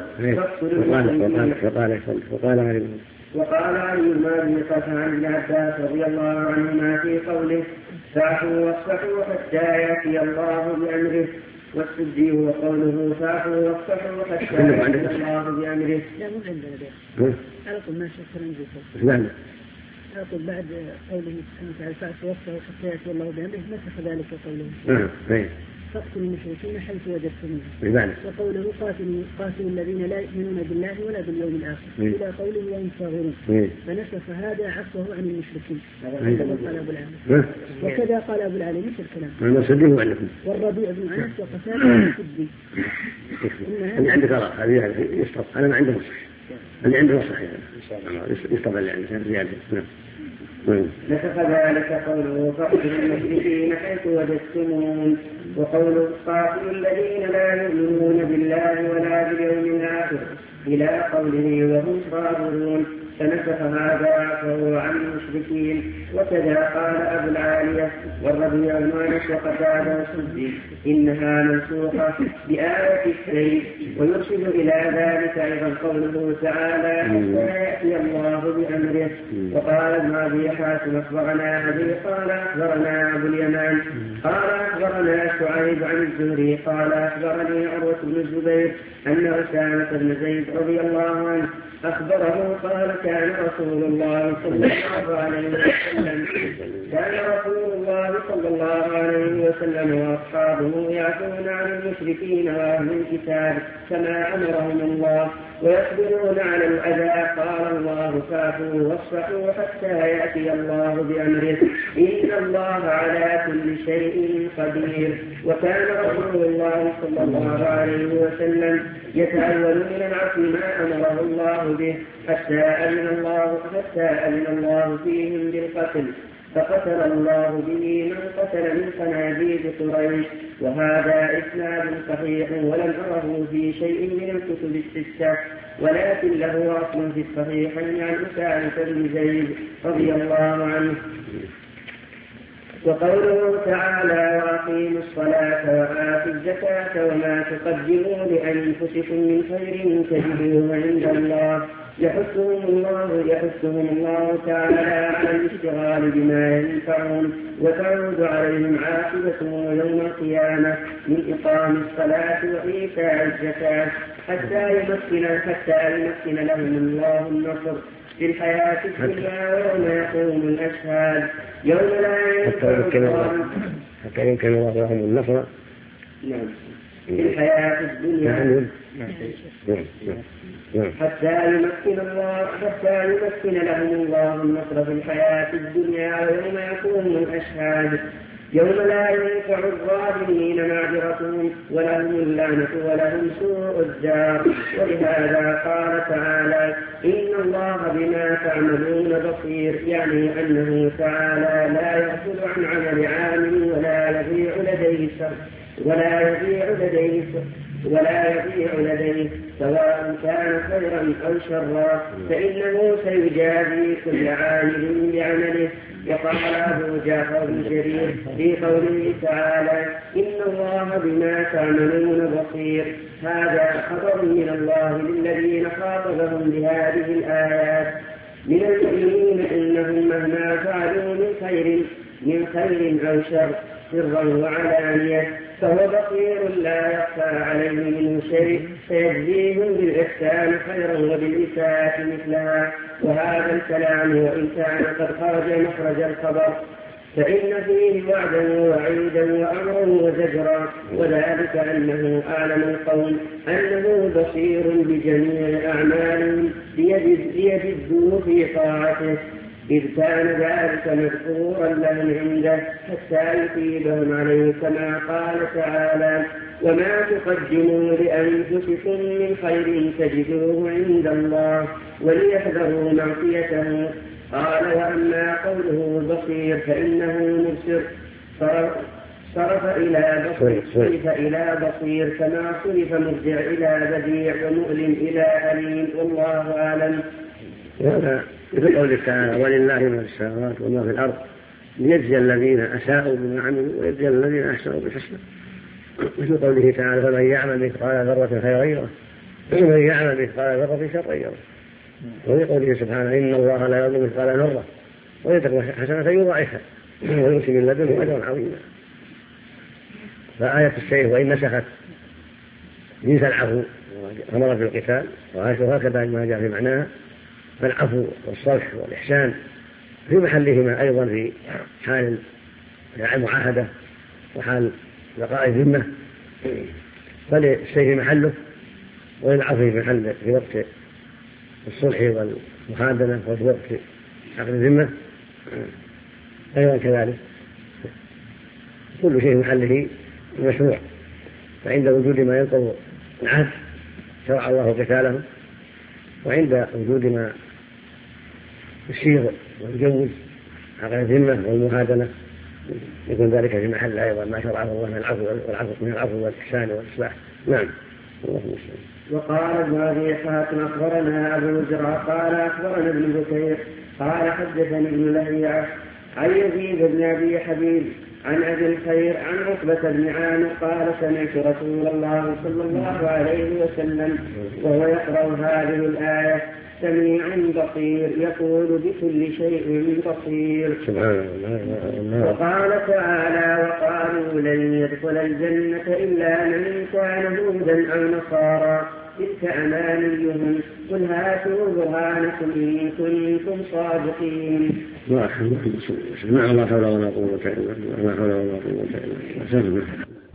وقال علي بن أبي طلحة عن ابن عباس رضي الله عنهما في قوله فاعفوا واصفحوا حتى يأتي الله بأمره. والسدي وقوله فاعفوا واصفحوا حتى يأتي الله بأمره. لا مو عندنا ده. على طول ما شكر نجيكم. على طول بعد قوله سبحانه وتعالى فاعفوا واصفحوا حتى يأتي الله بأمره نسخ ذلك قوله. فاقتلوا المشركين حيث وجدتموهم. وقوله قاتلوا الذين لا يؤمنون بالله ولا باليوم الآخر إلى قوله وهم صاغرون. فنسخ هذا عفوه عن المشركين. قال أبو العالي. وكذا قال أبو العالي مثل الكلام. والربيع بن أنس وقتادة والسدي. اللي عندك هذه يسقط. أنا ما عندي نصح. اللي عنده نصح يسقط اللي عنده زيادة. نسخ ذلك قوله فاقتلوا المشركين حيث وجدتموهم. وقوله قاتلوا الذين لا يؤمنون بالله ولا باليوم الآخر إلى قوله وهم صابرون. فنسخ هذا عفوه عن المشركين. وكذا قال أبو العالية والربيع بن أنس وقتادة والسدي إنها منسوخة بآية السيف. ويرشد إلى ذلك أيضا قوله تعالى حتى يأتي الله بأمره. وقال ابن أبي حاتم أخبرنا أبي قال أخبرنا أبو اليمان قال أخبرنا شعيب عن الزهري قال أخبرني عروة بن الزبير أن أسامة بن زيد رضي الله عنه أخبره قال كان رسول الله صلى الله عليه وسلم وأصحابه يعفون عن المشركين وأهل الكتاب كما أمرهم الله ويصبرون على الأذى. قال الله فاعفوا واصفحوا حتى يأتي الله بأمره إن الله على كل شيء قدير. وكان رسول الله صلى الله عليه وسلم يتأول من العفو ما أمره الله به حتى أذن الله فيهم بالقتل فقتل الله به من قتل من صناديد قريش. وهذا إسناد صحيح ولم أره في شيء من الكتب الستة ولكن له أصل في الصحيحين عن أسامة بن زيد رضي الله عنه. وقوله تعالى وأقيموا الصلاة وآتوا الزكاة وما تقدموا لأنفسكم من خير تجدوه عند الله يحثهم الله تعالى على الاشتغال بما ينفعهم وتعود عليهم عاقبته يوم القيامة من إقام الصلاة وإيتاء الزكاة حتى يمكن لهم الله النصر في الحياة الدنيا ويوم يقوم الأشهاد يوم لا حتى يمكن الله لهم النصر في الحياة الدنيا حتى يمكن لهم الله النصر في الحياة الدنيا ويوم يقوم الأشهاد يوم لا ينفع الظالمين معذرتهم ولهم اللعنة ولهم سوء الدار. ولهذا قال تعالى إن الله بما تعملون بصير، يعني أنه تعالى لا يغفل عن عمل عامل ولا يضيع لديه سواء كان خيرا أو شرا، فإنه سيجازي كل عامل بعمله. وقال أبو جعفر بن جرير في قوله تعالى إن الله بما تعملون بصير، هذا خبر من الله للذين خاطبهم بهذه الآيات من المؤمنين إنهم مهما فعلوا من خير أو شر سرا وعلانية فهو بصير لا يخفى عليه منه شيء، فيجزيهم بالإحسان خيرا وبالإساءة مثلها. وهذا الكلام وإن كان قد خرج مخرج الخبر فإن فيه وعدا ووعيدا وأمرا وزجرا، وذلك أنه أعلم القوم أنه بصير بجميع أعمالهم ليجدوا في طاعته، إذ كان ذلك مذكورا لهم عنده حتى يثيبهم عليه، كما قال تعالى وما تقدموا لأنفسكم من خير تجدوه عند الله وليحذروا معصيته. قال وأما قوله بصير فإنه مبصر، صرف إلى بصير كما صرف مرجع إلى بديع ومؤلم إلى أليم، والله أعلم. مثل قوله تعالى ولله ما في السماوات وما في الأرض ليجزي الذين أساءوا بما عملوا ويجزي الذين أحسنوا بالحسنى. مثل قوله تعالى فمن يعمل مثقال ذرة خيرا يره ومن يعمل مثقال ذرة شرا يره. وفي قوله سبحانه إن الله لا يظلم مثقال ذرة ويترك حسنة يضاعفها ويؤتي من لدنه أجرا عظيما. فآية السيف وإن نسخت جنس العفو أمر بالقتال، وهكذا ما جاء في معناها، فالعفو والصلح والإحسان في محلهما أيضا في حال المعاهدة وحال بقاء الذمة، فللسيف محله وللعفو في وقت الصلح والمحادنة وفي وقت عقد الذمة أيضا كذلك. كل شيء محله مشروع، فعند وجود ما ينقض العهد شرع الله قتاله، وعند وجود ما يسير ويجوز عقد الذمة والمهادنة يكون ذلك في محل أيضا ما شرعه الله من العفو والإحسان والإصلاح. نعم. وقال ابن أبي حاتم أخبرنا أبو زرع قال أخبرنا ابن بكير قال حدثني ابن لهيعة عن يزيد بن أبي حبيب عن أبي الخير عن عقبة بن عامر قال سمعت رسول الله صلى الله عليه وسلم وهو يقرأ هذه الآية سميع بصير يقول بكل شيء بصير. وقال تعالى وقالوا لن يدخل الجنة إلا من كان هودا أو نصارى تلك أمانيهم قل هاتوا برهانكم إن كنتم صادقين. ما حول ولا قوة إلا بالله.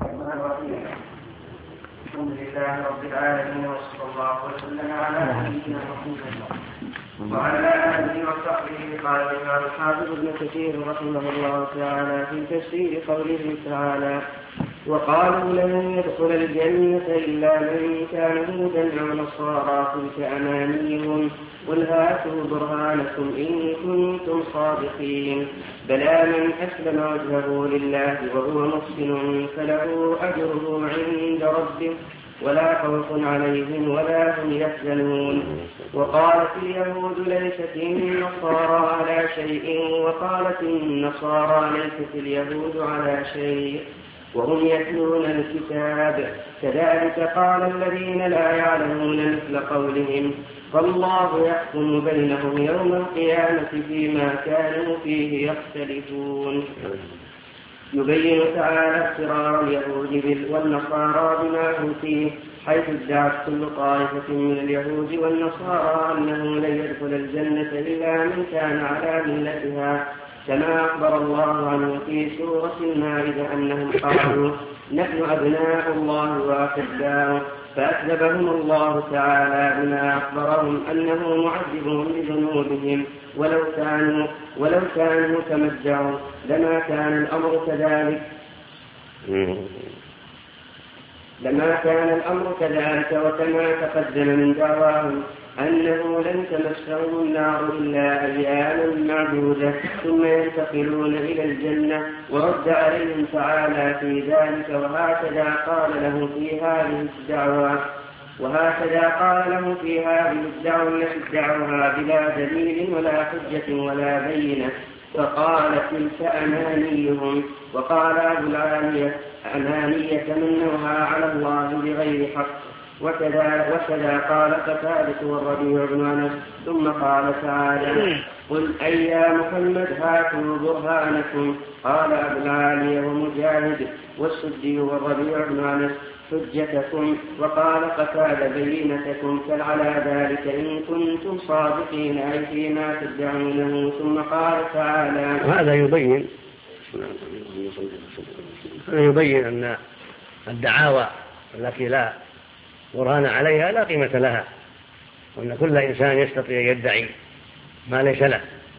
الحمد لله رب العالمين وصلى الله وسلم على نبينا محمد وعلى آله وصحبه. قال الإمام الحافظ ابن كثير رحمه الله تعالى في تفسير قوله تعالى وقالوا لن يدخل الجنة إلا من كان هودا أو نصارى تلك أمانيهم قل هاتوا برهانكم إن كنتم صادقين. بلى من أسلم وجهه لله وهو محسن فله أجره عند ربه ولا خوف عليهم ولا هم يحزنون. وقالت اليهود ليست النصارى على شيء وقالت النصارى ليست اليهود على شيء وهم يتلون الكتاب كذلك قال الذين لا يعلمون مثل قولهم فالله يحكم بينهم يوم القيامة فيما كانوا فيه يختلفون. يبين تعالى اضطرار اليهود والنصارى بما هم فيه حيث ادعت كل طائفة من اليهود والنصارى أنه لن يدخل الجنة إلا من كان على ملتها كما أخبر الله عنه في سورة المائدة أنهم قالوا نحن أبناء الله وأحباؤه فأكذبهم الله تعالى بما أخبرهم أنه معذبهم بذنوبهم ولو كانوا تمتعوا لما كان الأمر كذلك وكما تقدم من دعواهم أنه لن تمسهم النار إلا أياما معدودة ثم ينتقلون إلى الجنة ورد عليهم تعالى في ذلك وهكذا قال له في هذه الدعوة التي ادعوها بلا دليل ولا حجة ولا بينة فقال تلك أمانيهم. وقال أبو العالية أماني تمنوها على الله بغير حق. وكذا قال قتادة والربيع بن أنس. ثم قال تعالى قل أي يا محمد هاتوا برهانكم. قال أبو العالية ومجاهد والسدي والربيع بن أنس حجتكم. وقال قتادة بينتكم فعلى ذلك إن كنتم صادقين أي فيما تدعونه. ثم قال تعالى وهذا يبين أن الدعاوى التي لا برهان عليها لا قيمة لها وأن كل إنسان يستطيع يدعي ما ليس له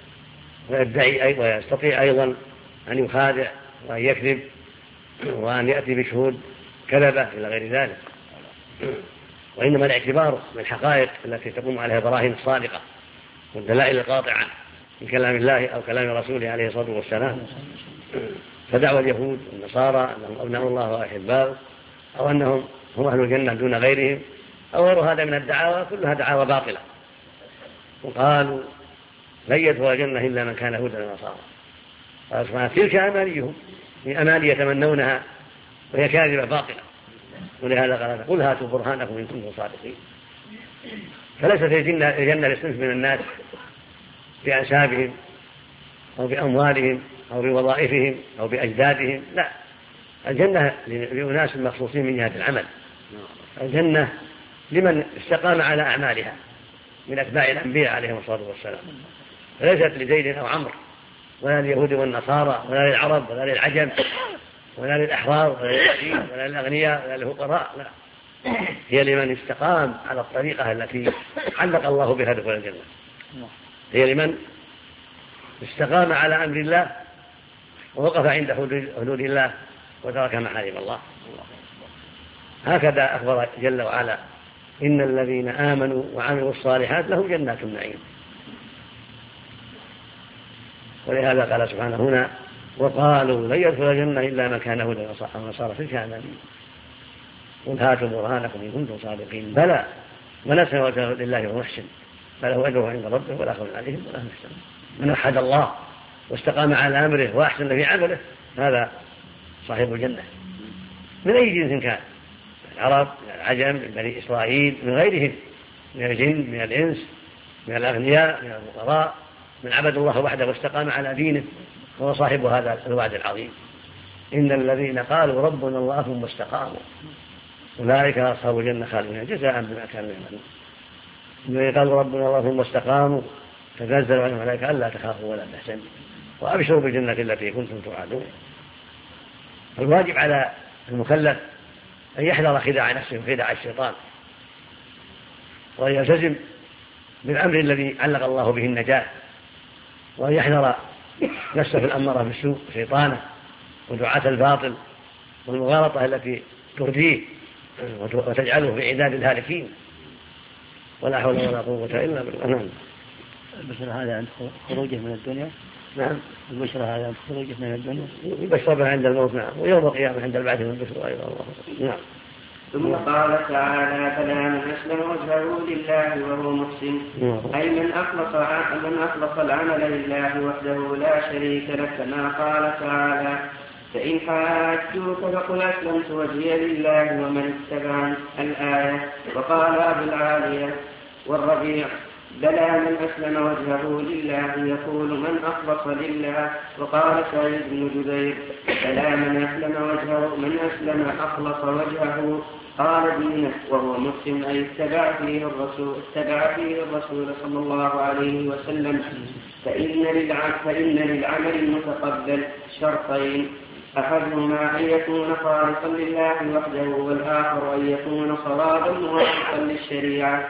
ويستطيع أيضا أن يخادع وأن يكذب وأن يأتي بشهود كذبة إلى غير ذلك. وإنما الاعتبار بالحقائق التي تقوم عليها براهين الصادقة والدلائل القاطعة من كلام الله أو كلام رسوله عليه الصلاة والسلام. فدعوى اليهود والنصارى أنهم أبناء الله وأحباؤه أو أنهم هم أهل الجنة دون غيرهم أو غير هذا من الدعاوى كلها دعاوى باطلة. وقالوا لن يدخل الجنة إلا من كان هودا ونصارى. قال سبحانه تلك أمانيهم من أماني يتمنونها وهي كاذبة باطلة. ولهذا قال قل هاتوا برهانكم إن كنتم صادقين. فليست الجنة لصنف من الناس بأنسابهم أو بأموالهم أو بوظائفهم أو بأجدادهم، لا، الجنة لأناس مخصوصين من جهة العمل. الجنة لمن استقام على أعمالها من أتباع الأنبياء عليهم الصلاة والسلام. ليست لزيد أو عمرو ولا لليهود والنصارى ولا للعرب ولا للعجم ولا للأحرار ولا للعبيد ولا للأغنياء ولا للفقراء، لا، هي لمن استقام على الطريقة التي علق الله بها دخول الجنة. هي لمن استقام على أمر الله ووقف عند حدود الله وترك محارم الله. هكذا أخبر جل وعلا إن الذين آمنوا وعملوا الصالحات لهم جنات النعيم. ولهذا قال سبحانه هنا وقالوا لن يدخل الجنة إلا من كان هودا أو نصارى تلك أمانيهم قل هاتوا برهانكم إن كنتم صادقين بلى من أسلم وجهه لله وهو محسن فله أجره عند ربه ولا خوف عليهم ولا هم يحزنون. من وحد الله واستقام على أمره وأحسن في عمله هذا صاحب الجنة من أي جنس كان، العرب من العجم من بني إسرائيل من غيرهم من الجن من الإنس من الأغنياء من الفقراء من عبد الله وحده واستقام على دينه هو صاحب هذا الوعد العظيم. إن الذين قالوا ربنا الله ثم استقاموا أولئك أصحاب الجنة خالدين جزاء بما كانوا يعملون. الذين قالوا ربنا الله ثم استقاموا تنزل عليهم الملائكة ألا تخافوا ولا تحزنوا وأبشروا بالجنة التي كنتم توعدون. الواجب على المكلف أن يحذر خداع نفسه وخداع الشيطان وأن يلتزم بالأمر الذي علق الله به النجاة وأن يحذر نفسه الأمارة بالسوء شيطانه ودعاة الباطل والمغالطة التي ترديه وتجعله في عداد الهالكين ولا حول ولا قوة إلا بالله. البشر هذا عند خروجه من الدنيا. نعم البشر هذا عند خروجه من الدنيا يبشر به عند الموت. نعم ويوم القيامة عند البعث من البشر أيضا الله. نعم ثم قال تعالى فلا من أسلم وجهه لله وهو محسن أي من أخلص العمل لله وحده لا شريك له كما قال تعالى فإن حاجوك فقل أسلمت وجهي لله ومن اتبعني الآية. وقال أبو العالية والربيع بلى من أسلم وجهه لله يقول من أخلص لله. وقال سعيد بن جبير بلى من أسلم أخلص وجهه قال دينه وهو مسلم أي اتبع فيه الرسول صلى الله عليه وسلم. فإن للعمل المتقبل شرطين أحدهما أن يكون خالصا لله وحده والآخر أن يكون صوابا موافقا للشريعة.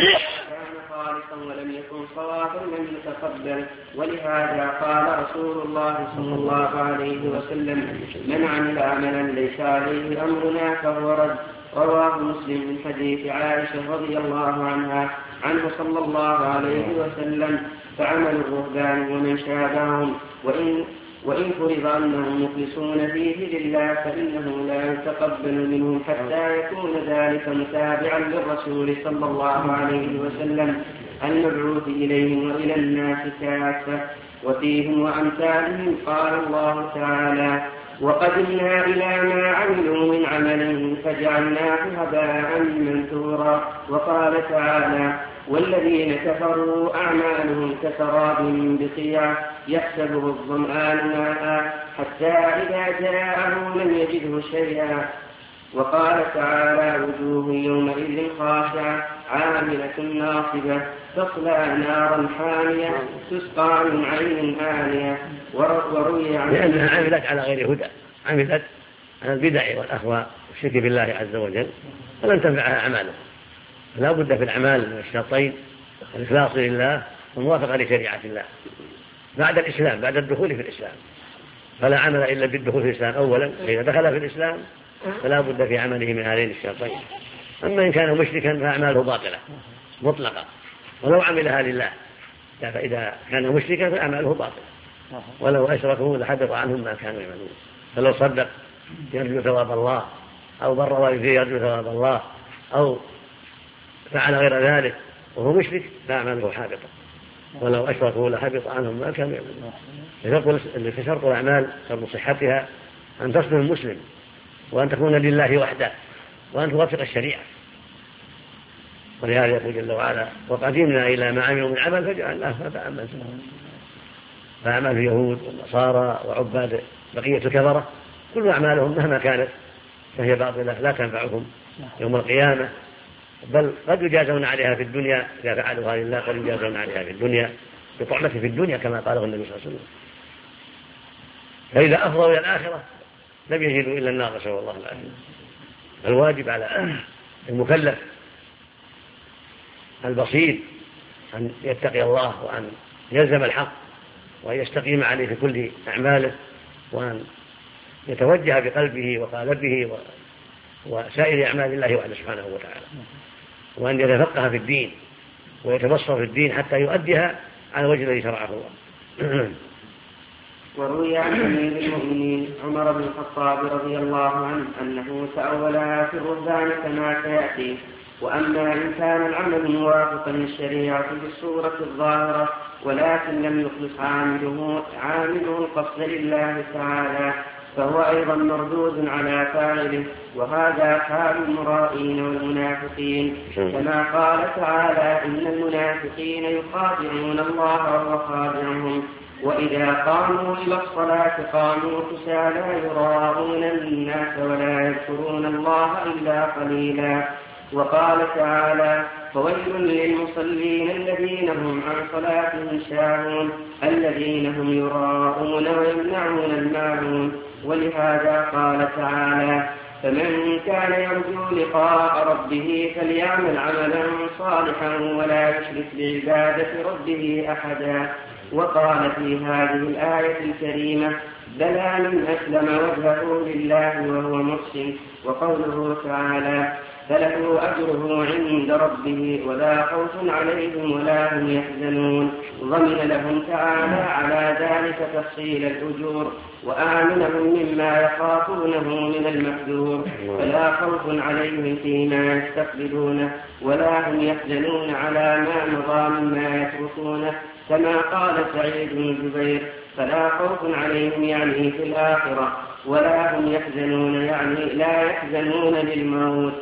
خالصا ولم يكن صوابا لم يتقبل. ولهذا قال رسول الله صلى الله عليه وسلم من عمل عملا ليس عليه أمرنا فهو رد. رواه مسلم من حديث عائشة رضي الله عنه صلى الله عليه وسلم فعمل الرهبان ومن شابههم وإن فرض أنهم مخلصون فيه لله فإنه لا يتقبل منهم حتى يكون ذلك متابعا للرسول صلى الله عليه وسلم المبعوث إليهم وإلى الناس كافة وفيهم وأمثالهم. قال الله تعالى وقدمنا إلى ما عملوا من عمل فجعلناه هباء منثورا. وقال تعالى والذين كفروا أعمالهم كسراب بقيع يحسبه الظمآن ماء حتى إذا جاءه لم يجده شيئا. وقال تعالى وجوه يومئذ خاشعة عاملة ناصبة تصلى نارا حامية تسقى من عين آنية. وروي عنه لأنها عملت على غير هدى، عملت على البدع والأهواء والشرك بالله عز وجل فلن تنفعها أعمالها. لا بد في الأعمال من الشرطين الإخلاص لله والموافقة لشريعة الله بعد الإسلام، بعد الدخول في الإسلام. فلا عمل إلا بالدخول في الإسلام أولا، فإذا دخل في الإسلام فلا بد في عمله من هذين الشرطين. أما إن كان مشركا فأعماله باطلة مطلقة ولو عملها لله، فإذا كان مشركا فأعماله باطلة ولو أشركوا لحبط عنهم ما كانوا يعملون. فلو صدق يرجو ثواب الله أو بر والديه يرجو ثواب الله أو فعل غير ذلك وهو مشرك فأعماله حابطة ولو أشركوا لحبط عنهم ما كانوا يعملون. شرط الأعمال شرط صحتها أن تصل المسلم وأن تكون لله وحده وأن توافق الشريعة. ولهذا يقول جل وعلا وقدمنا إلى ما عملوا من عمل فجعلناه هباء منثورا. فأعمال اليهود والنصارى وعباد بقية الكفرة كل أعمالهم مهما كانت فهي باطلة لا تنفعهم يوم القيامة، بل قد يجازون عليها في الدنيا إذا فعلوها لله، قد يجازون عليها في الدنيا بطعمة في الدنيا كما قاله النبي صلى الله عليه وسلم. فإذا أفضوا إلى الآخرة لم يجدوا إلا النار نسأل الله العافية. الواجب على المكلف البصير أن يتقي الله وأن يلزم الحق وأن يستقيم عليه في كل أعماله وأن يتوجه بقلبه وقالبه وسائر أعمال الله وحده سبحانه وتعالى، وأن يتفقه في الدين ويتبصر في الدين حتى يؤديها على وجه الذي شرعه الله. وروي عن أمير المؤمنين عمر بن الخطاب رضي الله عنه أنه تأولها في الرهبان كما سيأتي. وأما إن كان العمل موافقا للشريعة بالصورة الظاهرة ولكن لم يخلص عامله القصد لله تعالى فهو أيضا مردود على فاعله. وهذا حال المرائين والمنافقين كما قال تعالى إن المنافقين يخادعون الله وهو خادعهم وإذا قاموا إلى الصلاة قاموا كسالى يراءون الناس ولا يذكرون الله إلا قليلا. وقال تعالى فويل للمصلين الذين هم عن صلاتهم ساهون الذين هم يراءون ويمنعون الماعون. ولهذا قال تعالى فمن كان يرجو لقاء ربه فليعمل عملا صالحا ولا يشرك بعبادة ربه أحدا. وقال في هذه الآية الكريمة بلى من أسلم وجهه لله وهو محسن. وقوله تعالى فله أجره عند ربه ولا خوف عليهم ولا هم يحزنون. ضمن لهم تعالى على ذلك تفصيل الأجور وآمنهم مما يخافونه من المحذور، فلا خوف عليهم فيما يستقبلونه ولا هم يحزنون على ما مضى مما يتركونه، كما قال سعيد بن جبير: فلا خوف عليهم يعني في الآخرة، ولا هم يحزنون يعني لا يحزنون للموت.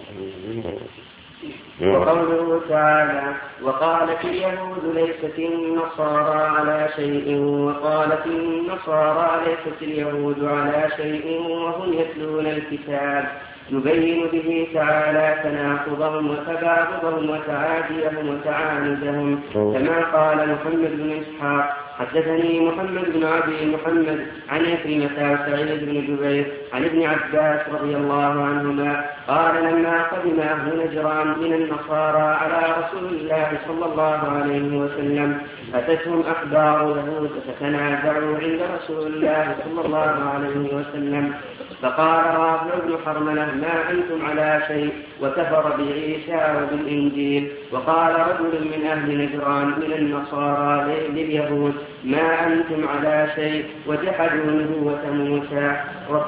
وقوله تعالى: وقالت اليهود ليست النصارى على شيء، وقالت النصارى ليست اليهود على شيء وهم يتلون الكتاب، يبين به تعالى تناقضهم وتباغضهم وتعاديهم وتعاندهم، كما قال محمد بن إسحاق: حدثني محمد بن أبي محمد عن عكرمة سعيد بن جبير عن ابن عباس رضي الله عنهما قال: لما قدم أهل نجران من النصارى على رسول الله صلى الله عليه وسلم أتتهم أحبار يهود فتنازعوا عند رسول الله صلى الله عليه وسلم، فقال رافع بن حرملة: ما أنتم على شيء، وكفر بعيسى وبالإنجيل. وقال رجل من أهل نجران من النصارى لليهود: ما أنتم على شيء، وجحدوا نبوة موسى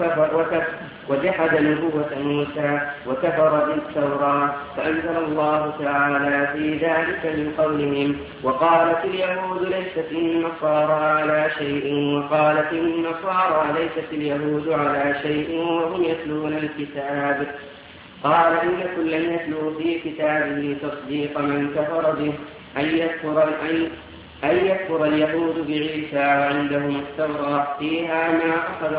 وكفر بالتوراة. فأنزل الله تعالى في ذلك من قولهم: وقالت اليهود ليست النصارى على شيء، وقالت النصارى ليست اليهود على شيء وهم يتلون الكتاب. قال: إن كلا يتلو في كتابه تصديق من كفر به، أن يكفر اليهود بعيسى وعندهم التوراة فيها ما أخذ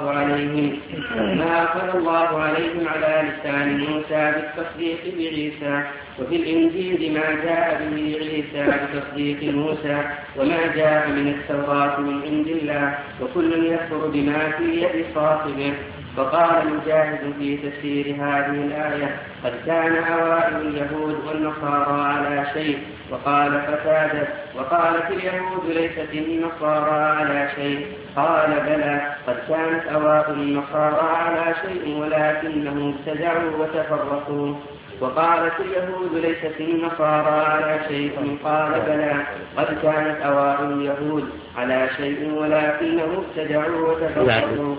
الله عليهم على لسان موسى بالتصديق بعيسى، وفي الإنجيل ما جاء به عيسى بتصديق موسى، وما جاء من التوراة من عند الله، وكل يكفر بما في يد صاحبه. فقال مجاهد في تفسير هذه الآية: قد كان أوائل اليهود والنصارى على شيء. وقال قتادة: وقالت اليهود ليست النصارى على شيء. قال: بلى، قد كانت أوائل النصارى على شيء ولكنهم ابتدعوا وتفرقوا. وقالت اليهود ليست النصارى على شيء. قال: بلى، قد كانت أوائل اليهود على شيء ولكنهم ابتدعوا وتفرقوا.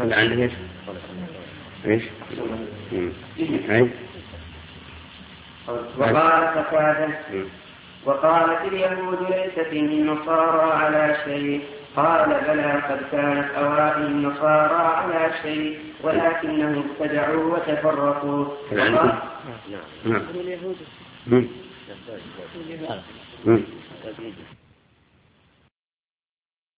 وقال قتادة: وقالت اليهود ليست النصارى على شيء. قال: بلى، قد كانت أوائل النصارى على شيء ولكنهم ابتدعوا وتفرقوا.